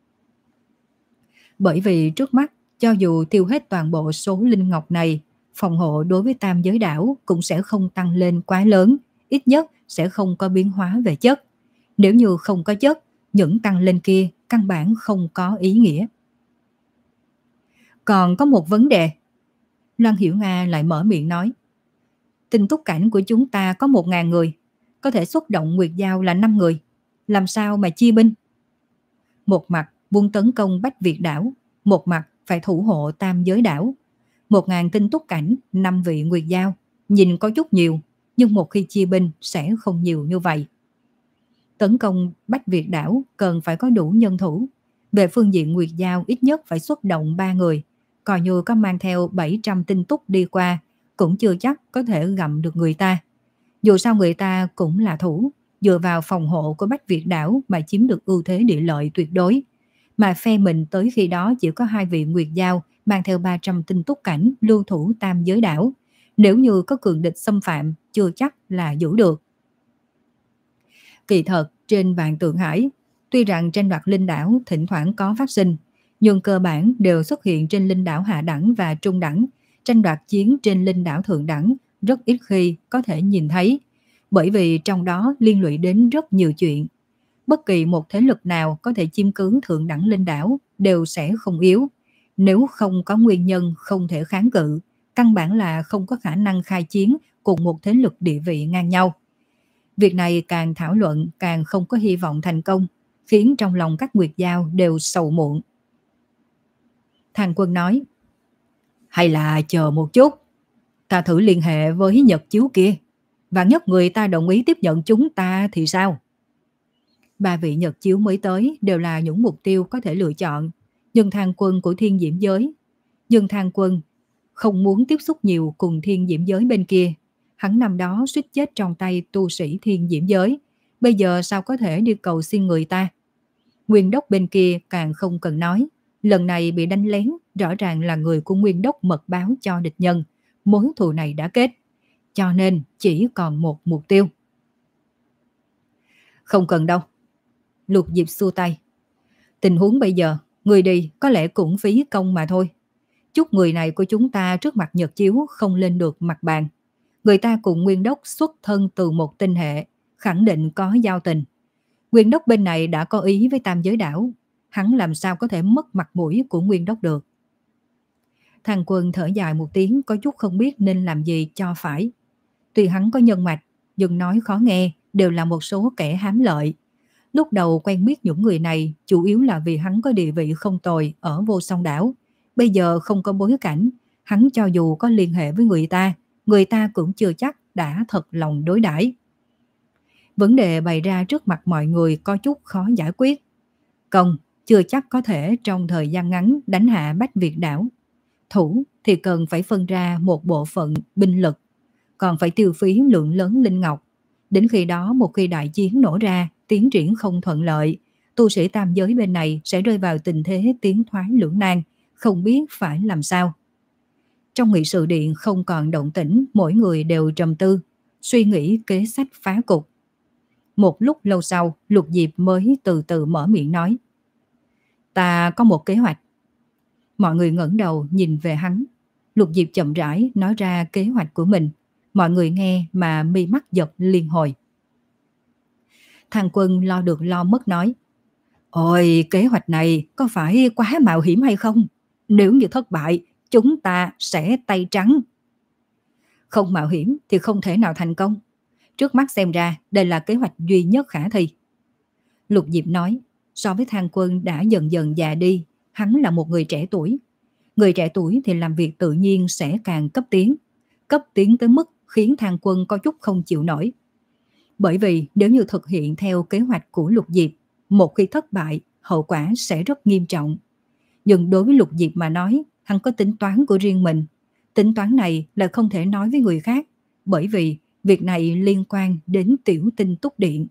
Bởi vì trước mắt, cho dù tiêu hết toàn bộ số linh ngọc này, phòng hộ đối với tam giới đảo cũng sẽ không tăng lên quá lớn, ít nhất sẽ không có biến hóa về chất. Nếu như không có chất, những tăng lên kia căn bản không có ý nghĩa. Còn có một vấn đề. Loan Hiểu Nga lại mở miệng nói. Tinh túc cảnh của chúng ta có một ngàn người, có thể xuất động nguyệt giao là năm người. Làm sao mà chia binh? Một mặt buông tấn công Bách Việt đảo, một mặt phải thủ hộ tam giới đảo. Một ngàn tinh túc cảnh, năm vị nguyệt giao, nhìn có chút nhiều, nhưng một khi chia binh sẽ không nhiều như vậy. Tấn công Bách Việt đảo cần phải có đủ nhân thủ. Về phương diện nguyệt giao ít nhất phải xuất động ba người, coi như có mang theo bảy trăm tinh túc đi qua, cũng chưa chắc có thể gặm được người ta. Dù sao người ta cũng là thủ, dựa vào phòng hộ của Bách Việt đảo mà chiếm được ưu thế địa lợi tuyệt đối. Mà phe mình tới khi đó chỉ có hai vị nguyệt giao mang theo ba trăm tinh túc cảnh lưu thủ tam giới đảo. Nếu như có cường địch xâm phạm, chưa chắc là giữ được. Kỳ thật, trên vạn tượng hải, tuy rằng tranh đoạt linh đảo thỉnh thoảng có phát sinh, nhưng cơ bản đều xuất hiện trên linh đảo hạ đẳng và trung đẳng. Tranh đoạt chiến trên linh đảo thượng đẳng rất ít khi có thể nhìn thấy, bởi vì trong đó liên lụy đến rất nhiều chuyện. Bất kỳ một thế lực nào có thể chiếm cứ thượng đẳng linh đảo đều sẽ không yếu. Nếu không có nguyên nhân không thể kháng cự, căn bản là không có khả năng khai chiến cùng một thế lực địa vị ngang nhau. Việc này càng thảo luận càng không có hy vọng thành công, khiến trong lòng các nguyệt giao đều sầu muộn. Thang Quân nói, hay là chờ một chút, ta thử liên hệ với Nhật Chiếu kia, vạn nhất người ta đồng ý tiếp nhận chúng ta thì sao? Ba vị Nhật Chiếu mới tới đều là những mục tiêu có thể lựa chọn, nhưng Thang Quân của Thiên Diễm Giới. Nhưng Thang Quân không muốn tiếp xúc nhiều cùng Thiên Diễm Giới bên kia. Hắn năm đó suýt chết trong tay tu sĩ Thiên Diễm Giới, bây giờ sao có thể đi cầu xin người ta? Nguyên đốc bên kia càng không cần nói, lần này bị đánh lén rõ ràng là người của Nguyên đốc mật báo cho địch nhân, mối thù này đã kết, cho nên chỉ còn một mục tiêu. Không cần đâu. Lục Diệp xua tay. Tình huống bây giờ, người đi có lẽ cũng phí công mà thôi. Chút người này của chúng ta trước mặt Nhật Chiếu không lên được mặt bàn. Người ta cùng Nguyên đốc xuất thân từ một tinh hệ, khẳng định có giao tình. Nguyên đốc bên này đã có ý với tam giới đảo, hắn làm sao có thể mất mặt mũi của Nguyên đốc được. Thang Quân thở dài một tiếng, có chút không biết nên làm gì cho phải. Tuy hắn có nhân mạch, nhưng nói khó nghe đều là một số kẻ hám lợi. Lúc đầu quen biết những người này chủ yếu là vì hắn có địa vị không tồi ở Vô Song đảo. Bây giờ không có bối cảnh, hắn cho dù có liên hệ với người ta, người ta cũng chưa chắc đã thật lòng đối đãi. Vấn đề bày ra trước mặt mọi người có chút khó giải quyết. Công chưa chắc có thể trong thời gian ngắn đánh hạ Bách Việt đảo. Thủ thì cần phải phân ra một bộ phận binh lực, còn phải tiêu phí lượng lớn linh ngọc. Đến khi đó một khi đại chiến nổ ra, tiến triển không thuận lợi, tu sĩ tam giới bên này sẽ rơi vào tình thế tiến thoái lưỡng nan, không biết phải làm sao. Trong nghị sự điện không còn động tĩnh, mỗi người đều trầm tư, suy nghĩ kế sách phá cục. Một lúc lâu sau, Lục Diệp mới từ từ mở miệng nói. Ta có một kế hoạch. Mọi người ngẩng đầu nhìn về hắn. Lục Diệp chậm rãi nói ra kế hoạch của mình. Mọi người nghe mà mi mắt giật liên hồi. Thang Quân lo được lo mất nói. Ôi, kế hoạch này có phải quá mạo hiểm hay không? Nếu như thất bại, chúng ta sẽ tay trắng. Không mạo hiểm thì không thể nào thành công. Trước mắt xem ra đây là kế hoạch duy nhất khả thi. Lục Diệp nói, so với Thang Quân đã dần dần già đi, hắn là một người trẻ tuổi. Người trẻ tuổi thì làm việc tự nhiên sẽ càng cấp tiến. Cấp tiến tới mức khiến Thang Quân có chút không chịu nổi. Bởi vì nếu như thực hiện theo kế hoạch của Lục Diệp, một khi thất bại, hậu quả sẽ rất nghiêm trọng. Nhưng đối với Lục Diệp mà nói, hắn có tính toán của riêng mình. Tính toán này là không thể nói với người khác, bởi vì việc này liên quan đến Tiểu Tinh Túc Điện.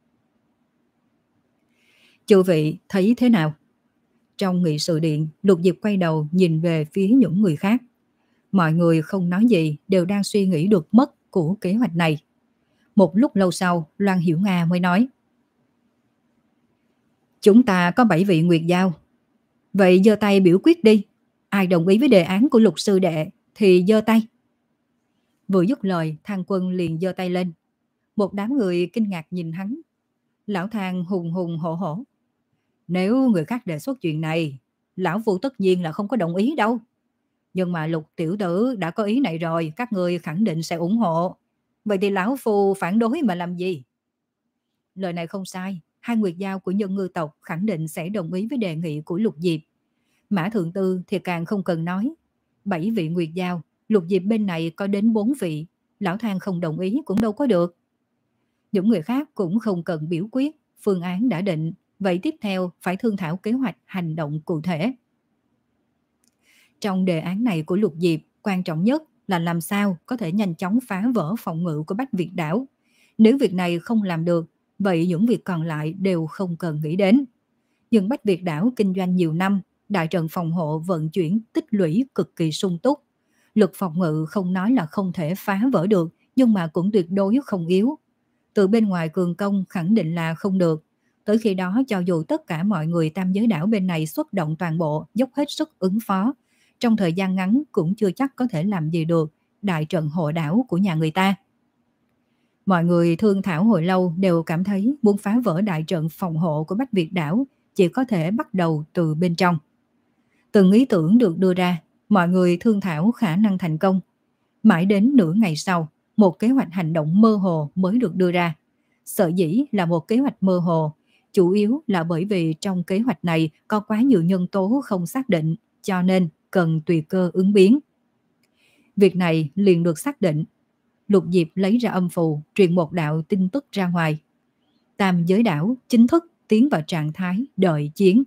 Chư vị thấy thế nào? Trong nghị sự điện, Lục Diệp quay đầu nhìn về phía những người khác. Mọi người không nói gì, đều đang suy nghĩ được mất của kế hoạch này. Một lúc lâu sau, Loan Hiểu Nga mới nói: Chúng ta có bảy vị nguyệt giao. Vậy giơ tay biểu quyết đi. Ai đồng ý với đề án của Lục sư đệ thì giơ tay. Vừa dứt lời, Thang Quân liền giơ tay lên. Một đám người kinh ngạc nhìn hắn. Lão Thang hùng hùng hổ hổ: Nếu người khác đề xuất chuyện này, lão phu tất nhiên là không có đồng ý đâu. Nhưng mà Lục tiểu tử đã có ý này rồi, các người khẳng định sẽ ủng hộ. Vậy thì lão phu phản đối mà làm gì? Lời này không sai, hai nguyệt giao của Nhân Ngư tộc khẳng định sẽ đồng ý với đề nghị của Lục Diệp. Mã Thượng Tư thì càng không cần nói. Bảy vị nguyệt giao, Lục Diệp bên này có đến bốn vị, lão Thang không đồng ý cũng đâu có được. Những người khác cũng không cần biểu quyết, phương án đã định, vậy tiếp theo phải thương thảo kế hoạch hành động cụ thể. Trong đề án này của Lục Diệp, quan trọng nhất là làm sao có thể nhanh chóng phá vỡ phòng ngự của Bách Việt đảo. Nếu việc này không làm được, vậy những việc còn lại đều không cần nghĩ đến. Nhưng Bách Việt đảo kinh doanh nhiều năm, đại trận phòng hộ vận chuyển tích lũy cực kỳ sung túc. Lực phòng ngự không nói là không thể phá vỡ được, nhưng mà cũng tuyệt đối không yếu. Từ bên ngoài cường công khẳng định là không được. Tới khi đó cho dù tất cả mọi người tam giới đảo bên này xuất động toàn bộ, dốc hết sức ứng phó, trong thời gian ngắn cũng chưa chắc có thể làm gì được đại trận hộ đảo của nhà người ta. Mọi người thương thảo hồi lâu đều cảm thấy muốn phá vỡ đại trận phòng hộ của Bách Việt đảo chỉ có thể bắt đầu từ bên trong. Từng ý tưởng được đưa ra, mọi người thương thảo khả năng thành công. Mãi đến nửa ngày sau, một kế hoạch hành động mơ hồ mới được đưa ra. Sở dĩ là một kế hoạch mơ hồ, chủ yếu là bởi vì trong kế hoạch này có quá nhiều nhân tố không xác định, cho nên cần tùy cơ ứng biến. Việc này liền được xác định. Lục Diệp lấy ra âm phù, truyền một đạo tin tức ra ngoài. Tam giới đảo chính thức tiến vào trạng thái đợi chiến.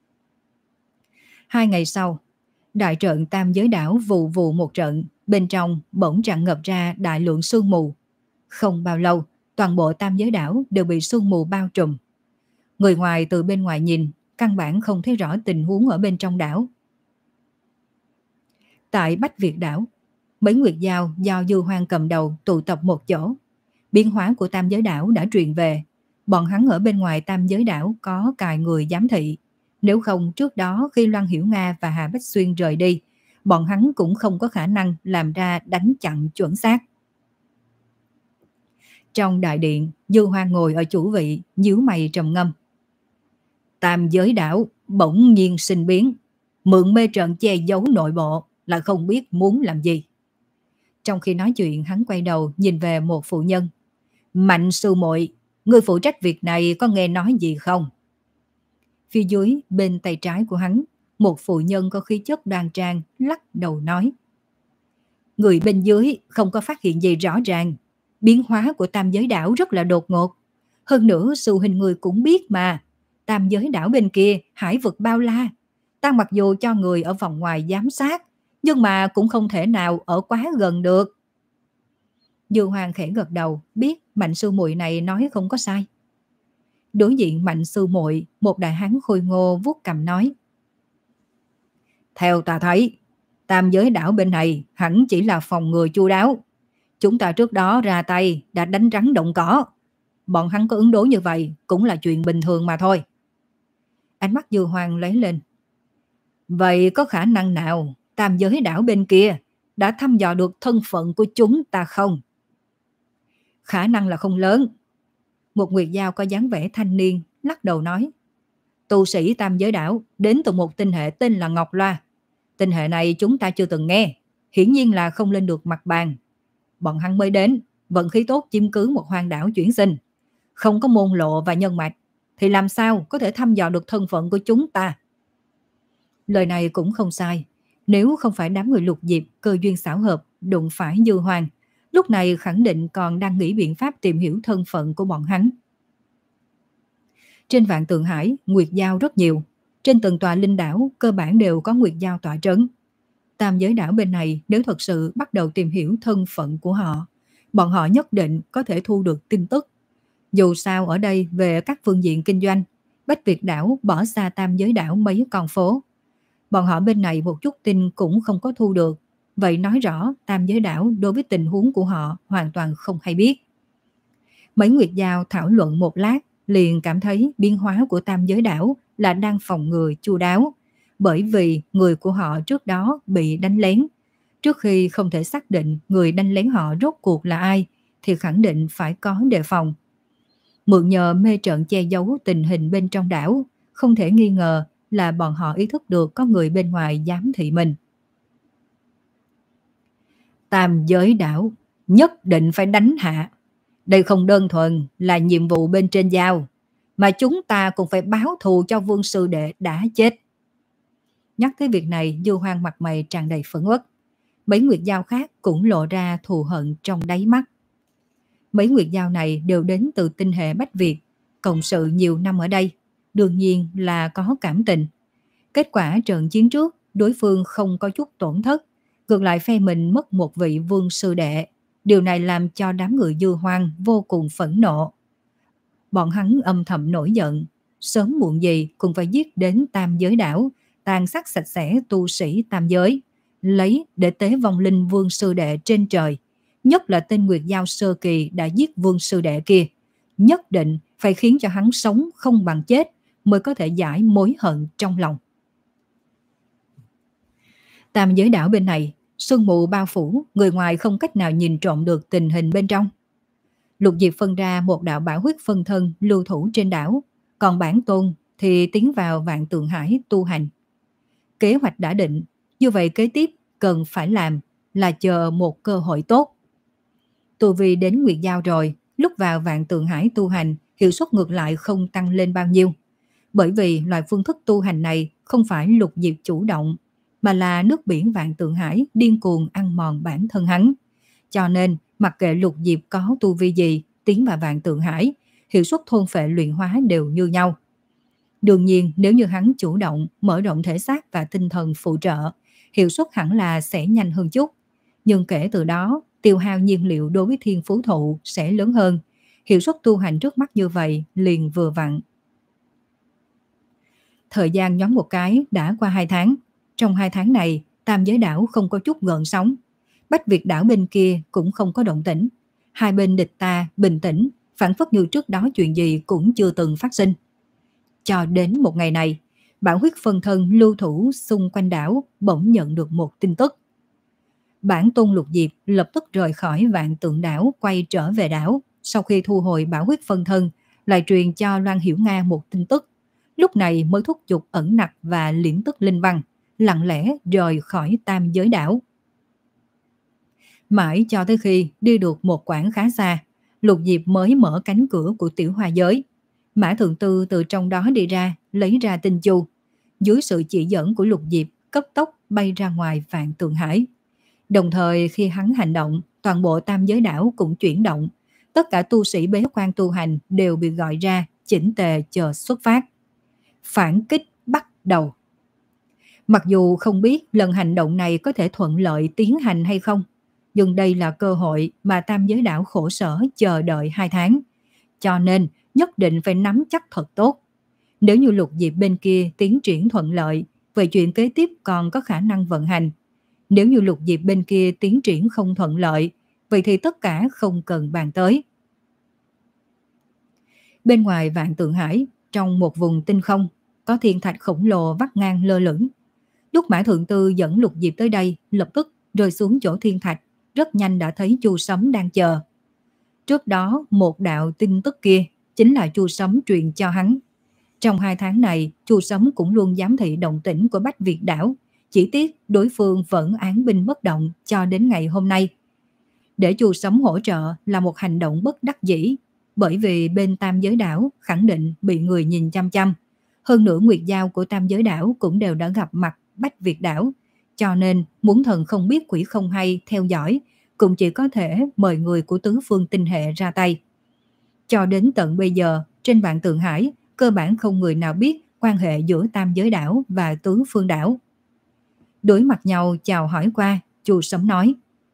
Hai ngày sau, đại trận tam giới đảo vù vù một trận, bên trong bỗng tràn ngập ra đại lượng sương mù. Không bao lâu, toàn bộ tam giới đảo đều bị sương mù bao trùm. Người ngoài từ bên ngoài nhìn, căn bản không thấy rõ tình huống ở bên trong đảo. Tại Bách Việt đảo, mấy nguyệt giao do Dư Hoang cầm đầu tụ tập một chỗ. Biến hóa của tam giới đảo đã truyền về. Bọn hắn ở bên ngoài tam giới đảo có cài người giám thị. Nếu không trước đó khi Loan Hiểu Nga và Hà Bách Xuyên rời đi, bọn hắn cũng không có khả năng làm ra đánh chặn chuẩn xác. Trong đại điện, Dư Hoang ngồi ở chủ vị, nhíu mày trầm ngâm. Tam giới đảo bỗng nhiên sinh biến, mượn mê trận che giấu nội bộ là không biết muốn làm gì. Trong khi nói chuyện, hắn quay đầu nhìn về một phụ nhân. Mạnh sư muội, người phụ trách việc này có nghe nói gì không? Phía dưới, bên tay trái của hắn, một phụ nhân có khí chất đoan trang lắc đầu nói. Người bên dưới không có phát hiện gì rõ ràng. Biến hóa của tam giới đảo rất là đột ngột. Hơn nữa sư huynh người cũng biết mà. Tam giới đảo bên kia hải vực bao la. Ta mặc dù cho người ở vòng ngoài giám sát, nhưng mà cũng không thể nào ở quá gần được. Dư Hoang khẽ gật đầu, biết Mạnh sư muội này nói không có sai. Đối diện Mạnh sư muội, một đại hán khôi ngô vuốt cằm nói. Theo ta thấy, tam giới đảo bên này hẳn chỉ là phòng ngừa chu đáo. Chúng ta trước đó ra tay đã đánh rắn động cỏ. Bọn hắn có ứng đối như vậy cũng là chuyện bình thường mà thôi. Ánh mắt Dư Hoang lấy lên. Vậy có khả năng nào tam giới đảo bên kia đã thăm dò được thân phận của chúng ta không? Khả năng là không lớn. Một nguyệt giao có dáng vẻ thanh niên lắc đầu nói. Tu sĩ tam giới đảo đến từ một tinh hệ tên là Ngọc Loa. Tinh hệ này chúng ta chưa từng nghe, hiển nhiên là không lên được mặt bàn. Bọn hắn mới đến, vận khí tốt chiếm cứ một hoang đảo chuyển sinh. Không có môn lộ và nhân mạch, thì làm sao có thể thăm dò được thân phận của chúng ta? Lời này cũng không sai. Nếu không phải đám người Lục Diệp cơ duyên xảo hợp đụng phải Dư Hoang, lúc này khẳng định còn đang nghĩ biện pháp tìm hiểu thân phận của bọn hắn. Trên vạn tượng hải, nguyệt giao rất nhiều. Trên từng tòa linh đảo cơ bản đều có nguyệt giao tọa trấn. Tam giới đảo bên này nếu thật sự bắt đầu tìm hiểu thân phận của họ, bọn họ nhất định có thể thu được tin tức. Dù sao ở đây về các phương diện kinh doanh, Bách Việt đảo bỏ xa tam giới đảo mấy con phố. Bọn họ bên này một chút tin cũng không có thu được. Vậy nói rõ tam giới đảo đối với tình huống của họ hoàn toàn không hay biết. Mấy nguyệt giao thảo luận một lát, liền cảm thấy biến hóa của tam giới đảo là đang phòng ngừa chu đáo. Bởi vì người của họ trước đó bị đánh lén. Trước khi không thể xác định người đánh lén họ rốt cuộc là ai, thì khẳng định phải có đề phòng. Mượn nhờ mê trận che giấu tình hình bên trong đảo, không thể nghi ngờ là bọn họ ý thức được có người bên ngoài giám thị mình. Tam giới đảo nhất định phải đánh hạ. Đây không đơn thuần là nhiệm vụ bên trên giao, mà chúng ta cũng phải báo thù cho Vương sư đệ đã chết. Nhắc tới việc này, Du Hoang mặt mày tràn đầy phẫn uất. Mấy nguyệt giao khác cũng lộ ra thù hận trong đáy mắt. Mấy nguyệt giao này đều đến từ tinh hệ Bách Việt, cộng sự nhiều năm ở đây, đương nhiên là có cảm tình. Kết quả trận chiến trước, đối phương không có chút tổn thất, ngược lại phe mình mất một vị vương sư đệ. Điều này làm cho đám người Du Hoang vô cùng phẫn nộ. Bọn hắn âm thầm nổi giận, sớm muộn gì cũng phải giết đến tam giới đảo, tàn sát sạch sẽ tu sĩ tam giới, lấy để tế vong linh vương sư đệ trên trời. Nhất là tên Nguyệt Giao sơ kỳ đã giết vương sư đệ kia, nhất định phải khiến cho hắn sống không bằng chết mới có thể giải mối hận trong lòng. Tam giới đảo bên này, sương mù bao phủ, người ngoài không cách nào nhìn trộm được tình hình bên trong. Lục Diệp phân ra một đạo bảo huyết phân thân lưu thủ trên đảo, còn bản tôn thì tiến vào Vạn Tượng Hải tu hành. Kế hoạch đã định, như vậy kế tiếp cần phải làm là chờ một cơ hội tốt. Tu vi đến Nguyệt Giao rồi, lúc vào Vạn Tượng Hải tu hành, hiệu suất ngược lại không tăng lên bao nhiêu. Bởi vì loại phương thức tu hành này không phải Lục Diệp chủ động, mà là nước biển Vạn Tượng Hải điên cuồng ăn mòn bản thân hắn. Cho nên, mặc kệ Lục Diệp có tu vi gì, tiến vào Vạn Tượng Hải, hiệu suất thôn phệ luyện hóa đều như nhau. Đương nhiên, nếu như hắn chủ động, mở rộng thể xác và tinh thần phụ trợ, hiệu suất hẳn là sẽ nhanh hơn chút. Nhưng kể từ đó, tiêu hao nhiên liệu đối với thiên phú thụ sẽ lớn hơn. Hiệu suất tu hành trước mắt như vậy liền vừa vặn. Thời gian nhóm một cái đã qua hai tháng. Trong hai tháng này, tam giới đảo không có chút gợn sóng. Bách Việt đảo bên kia cũng không có động tĩnh. Hai bên địch ta bình tĩnh, phản phất như trước đó chuyện gì cũng chưa từng phát sinh. Cho đến một ngày này, bảo huyết phân thân lưu thủ xung quanh đảo bỗng nhận được một tin tức. Bản tôn Lục Diệp lập tức rời khỏi Vạn Tượng đảo quay trở về đảo. Sau khi thu hồi bảo huyết phân thân, lại truyền cho Loan Hiểu Nga một tin tức. Lúc này mới thúc giục ẩn nặc và liễm tức linh văn, lặng lẽ rời khỏi tam giới đảo. Mãi cho tới khi đi được một quãng khá xa, Lục Diệp mới mở cánh cửa của tiểu hoa giới. Mã Thượng Tư từ trong đó đi ra, lấy ra tinh chu. Dưới sự chỉ dẫn của Lục Diệp, cấp tốc bay ra ngoài Vạn Tượng Hải. Đồng thời khi hắn hành động, toàn bộ tam giới đảo cũng chuyển động. Tất cả tu sĩ bế quan tu hành đều bị gọi ra, chỉnh tề chờ xuất phát. Phản kích bắt đầu. Mặc dù không biết lần hành động này có thể thuận lợi tiến hành hay không, nhưng đây là cơ hội mà tam giới đảo khổ sở chờ đợi hai tháng. Cho nên nhất định phải nắm chắc thật tốt. Nếu như Lục Diệp bên kia tiến triển thuận lợi, vậy chuyện kế tiếp còn có khả năng vận hành. Nếu như Lục Diệp bên kia tiến triển không thuận lợi, vậy thì tất cả không cần bàn tới. Bên ngoài Vạn Tượng Hải, trong một vùng tinh không, có thiên thạch khổng lồ vắt ngang lơ lửng. Lúc Mã Thượng Tư dẫn Lục Diệp tới đây, lập tức rơi xuống chỗ thiên thạch, rất nhanh đã thấy Chu Sấm đang chờ. Trước đó, một đạo tin tức kia chính là Chu Sấm truyền cho hắn. Trong hai tháng này, Chu Sấm cũng luôn giám thị động tĩnh của Bách Việt đảo, chỉ tiếc đối phương vẫn án binh bất động cho đến ngày hôm nay. Để Chu Sấm hỗ trợ là một hành động bất đắc dĩ, bởi vì bên tam giới đảo khẳng định bị người nhìn chăm chăm. Hơn nữa nguyệt giao của tam giới đảo cũng đều đã gặp mặt Bách Việt đảo, cho nên muốn thần không biết quỷ không hay theo dõi, cũng chỉ có thể mời người của tứ phương tinh hệ ra tay. Cho đến tận bây giờ, trên Vạn Tượng Hải, cơ bản không người nào biết quan hệ giữa tam giới đảo và tứ phương đảo. Đối mặt nhau chào hỏi qua, Chu Sấm nói: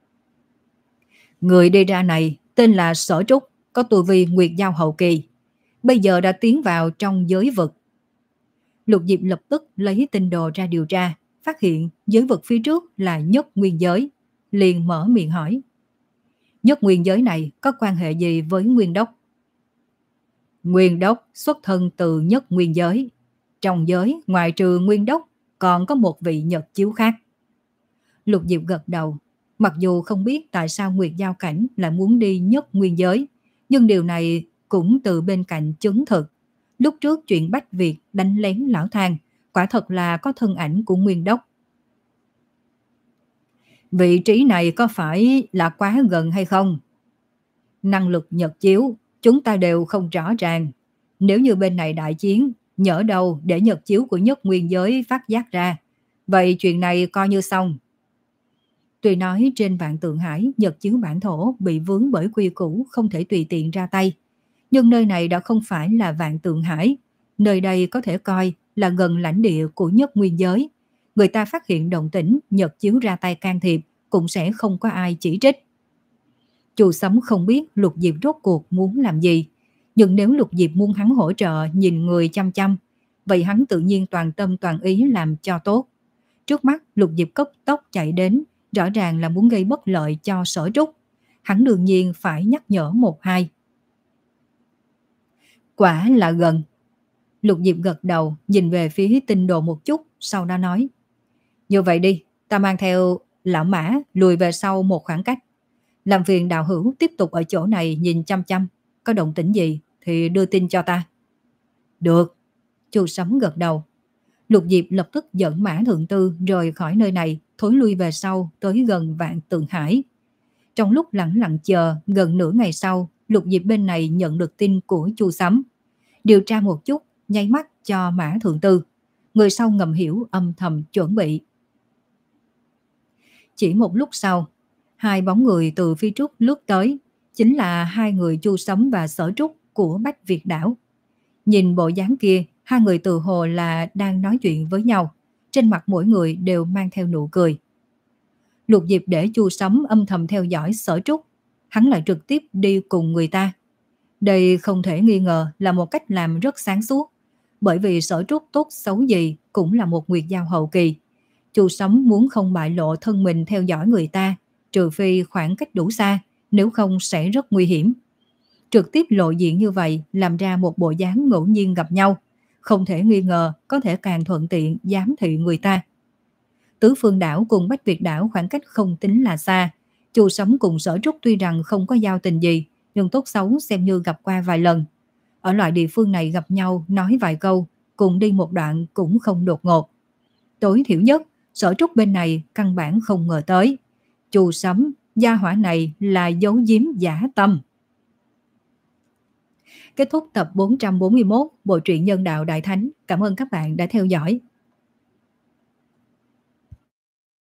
Người đi ra này tên là Sở Trúc, có tu vi Nguyệt Giao hậu kỳ, bây giờ đã tiến vào trong giới vực. Lục Diệp lập tức lấy tinh đồ ra điều tra, phát hiện giới vực phía trước là Nhất Nguyên giới, liền mở miệng hỏi: Nhất Nguyên giới này có quan hệ gì với Nguyên Đốc? Nguyên Đốc xuất thân từ Nhất Nguyên giới. Trong giới, ngoài trừ Nguyên Đốc, còn có một vị Nhật Chiếu khác. Lục Diệp gật đầu. Mặc dù không biết tại sao Nguyệt Giao Cảnh lại muốn đi Nhất Nguyên giới, nhưng điều này cũng từ bên cạnh chứng thực. Lúc trước chuyện Bách Việt đánh lén lão thang, quả thật là có thân ảnh của Nguyên Đốc. Vị trí này có phải là quá gần hay không? Năng lực Nhật Chiếu, chúng ta đều không rõ ràng. Nếu như bên này đại chiến, nhỡ đâu để Nhật Chiếu của Nhất Nguyên giới phát giác ra, vậy chuyện này coi như xong. Tuy nói trên Vạn Tượng Hải, Nhật Chiếu bản thổ bị vướng bởi quy củ không thể tùy tiện ra tay, nhưng nơi này đã không phải là Vạn Tượng Hải. Nơi đây có thể coi là gần lãnh địa của Nhất Nguyên giới. Người ta phát hiện động tĩnh, Nhật Chiếu ra tay can thiệp cũng sẽ không có ai chỉ trích. Chu Sấm không biết Lục Diệp rốt cuộc muốn làm gì, nhưng nếu Lục Diệp muốn hắn hỗ trợ nhìn người chăm chăm, vậy hắn tự nhiên toàn tâm toàn ý làm cho tốt. Trước mắt Lục Diệp cấp tốc chạy đến, rõ ràng là muốn gây bất lợi cho Sở Trúc. Hắn đương nhiên phải nhắc nhở một hai. Quả là gần. Lục Diệp gật đầu, nhìn về phía tinh đồ một chút, sau đó nói: Như vậy đi, ta mang theo lão mã lùi về sau một khoảng cách. Làm phiền đạo hữu tiếp tục ở chỗ này nhìn chăm chăm, có động tĩnh gì thì đưa tin cho ta. Được. Chu Sấm gật đầu. Lục Diệp lập tức dẫn Mã Thượng Tư rời khỏi nơi này, thối lui về sau tới gần Vạn Tượng Hải. Trong lúc lặng lặng chờ, gần nửa ngày sau, Lục Diệp bên này nhận được tin của Chu Sấm. Điều tra một chút, nháy mắt cho Mã Thượng Tư. Người sau ngầm hiểu, âm thầm chuẩn bị. Chỉ một lúc sau, hai bóng người từ phía trước lướt tới, chính là hai người Chu Sấm và Sở Trúc của Bách Việt đảo. Nhìn bộ dáng kia, hai người tự hồ là đang nói chuyện với nhau, trên mặt mỗi người đều mang theo nụ cười. Lục Diệp để Chu Sấm âm thầm theo dõi Sở Trúc, hắn lại trực tiếp đi cùng người ta. Đây không thể nghi ngờ là một cách làm rất sáng suốt, bởi vì Sở Trúc tốt xấu gì cũng là một Nguyệt Giao hậu kỳ. Chu Sấm muốn không bại lộ thân mình theo dõi người ta, trừ phi khoảng cách đủ xa, nếu không sẽ rất nguy hiểm. Trực tiếp lộ diện như vậy, làm ra một bộ dáng ngẫu nhiên gặp nhau, không thể nghi ngờ có thể càng thuận tiện giám thị người ta. Tứ Phương đảo cùng Bách Việt đảo khoảng cách không tính là xa. Chu Sấm cùng Sở Trúc tuy rằng không có giao tình gì, nhưng tốt xấu xem như gặp qua vài lần. Ở loại địa phương này gặp nhau nói vài câu, cùng đi một đoạn cũng không đột ngột. Tối thiểu nhất, Sở Trúc bên này căn bản không ngờ tới. Chu Sấm, gia hỏa này là giấu giếm dã tâm. Kết thúc tập bốn trăm bốn mươi mốt Bộ truyện Nhân Đạo Đại Thánh. Cảm ơn các bạn đã theo dõi.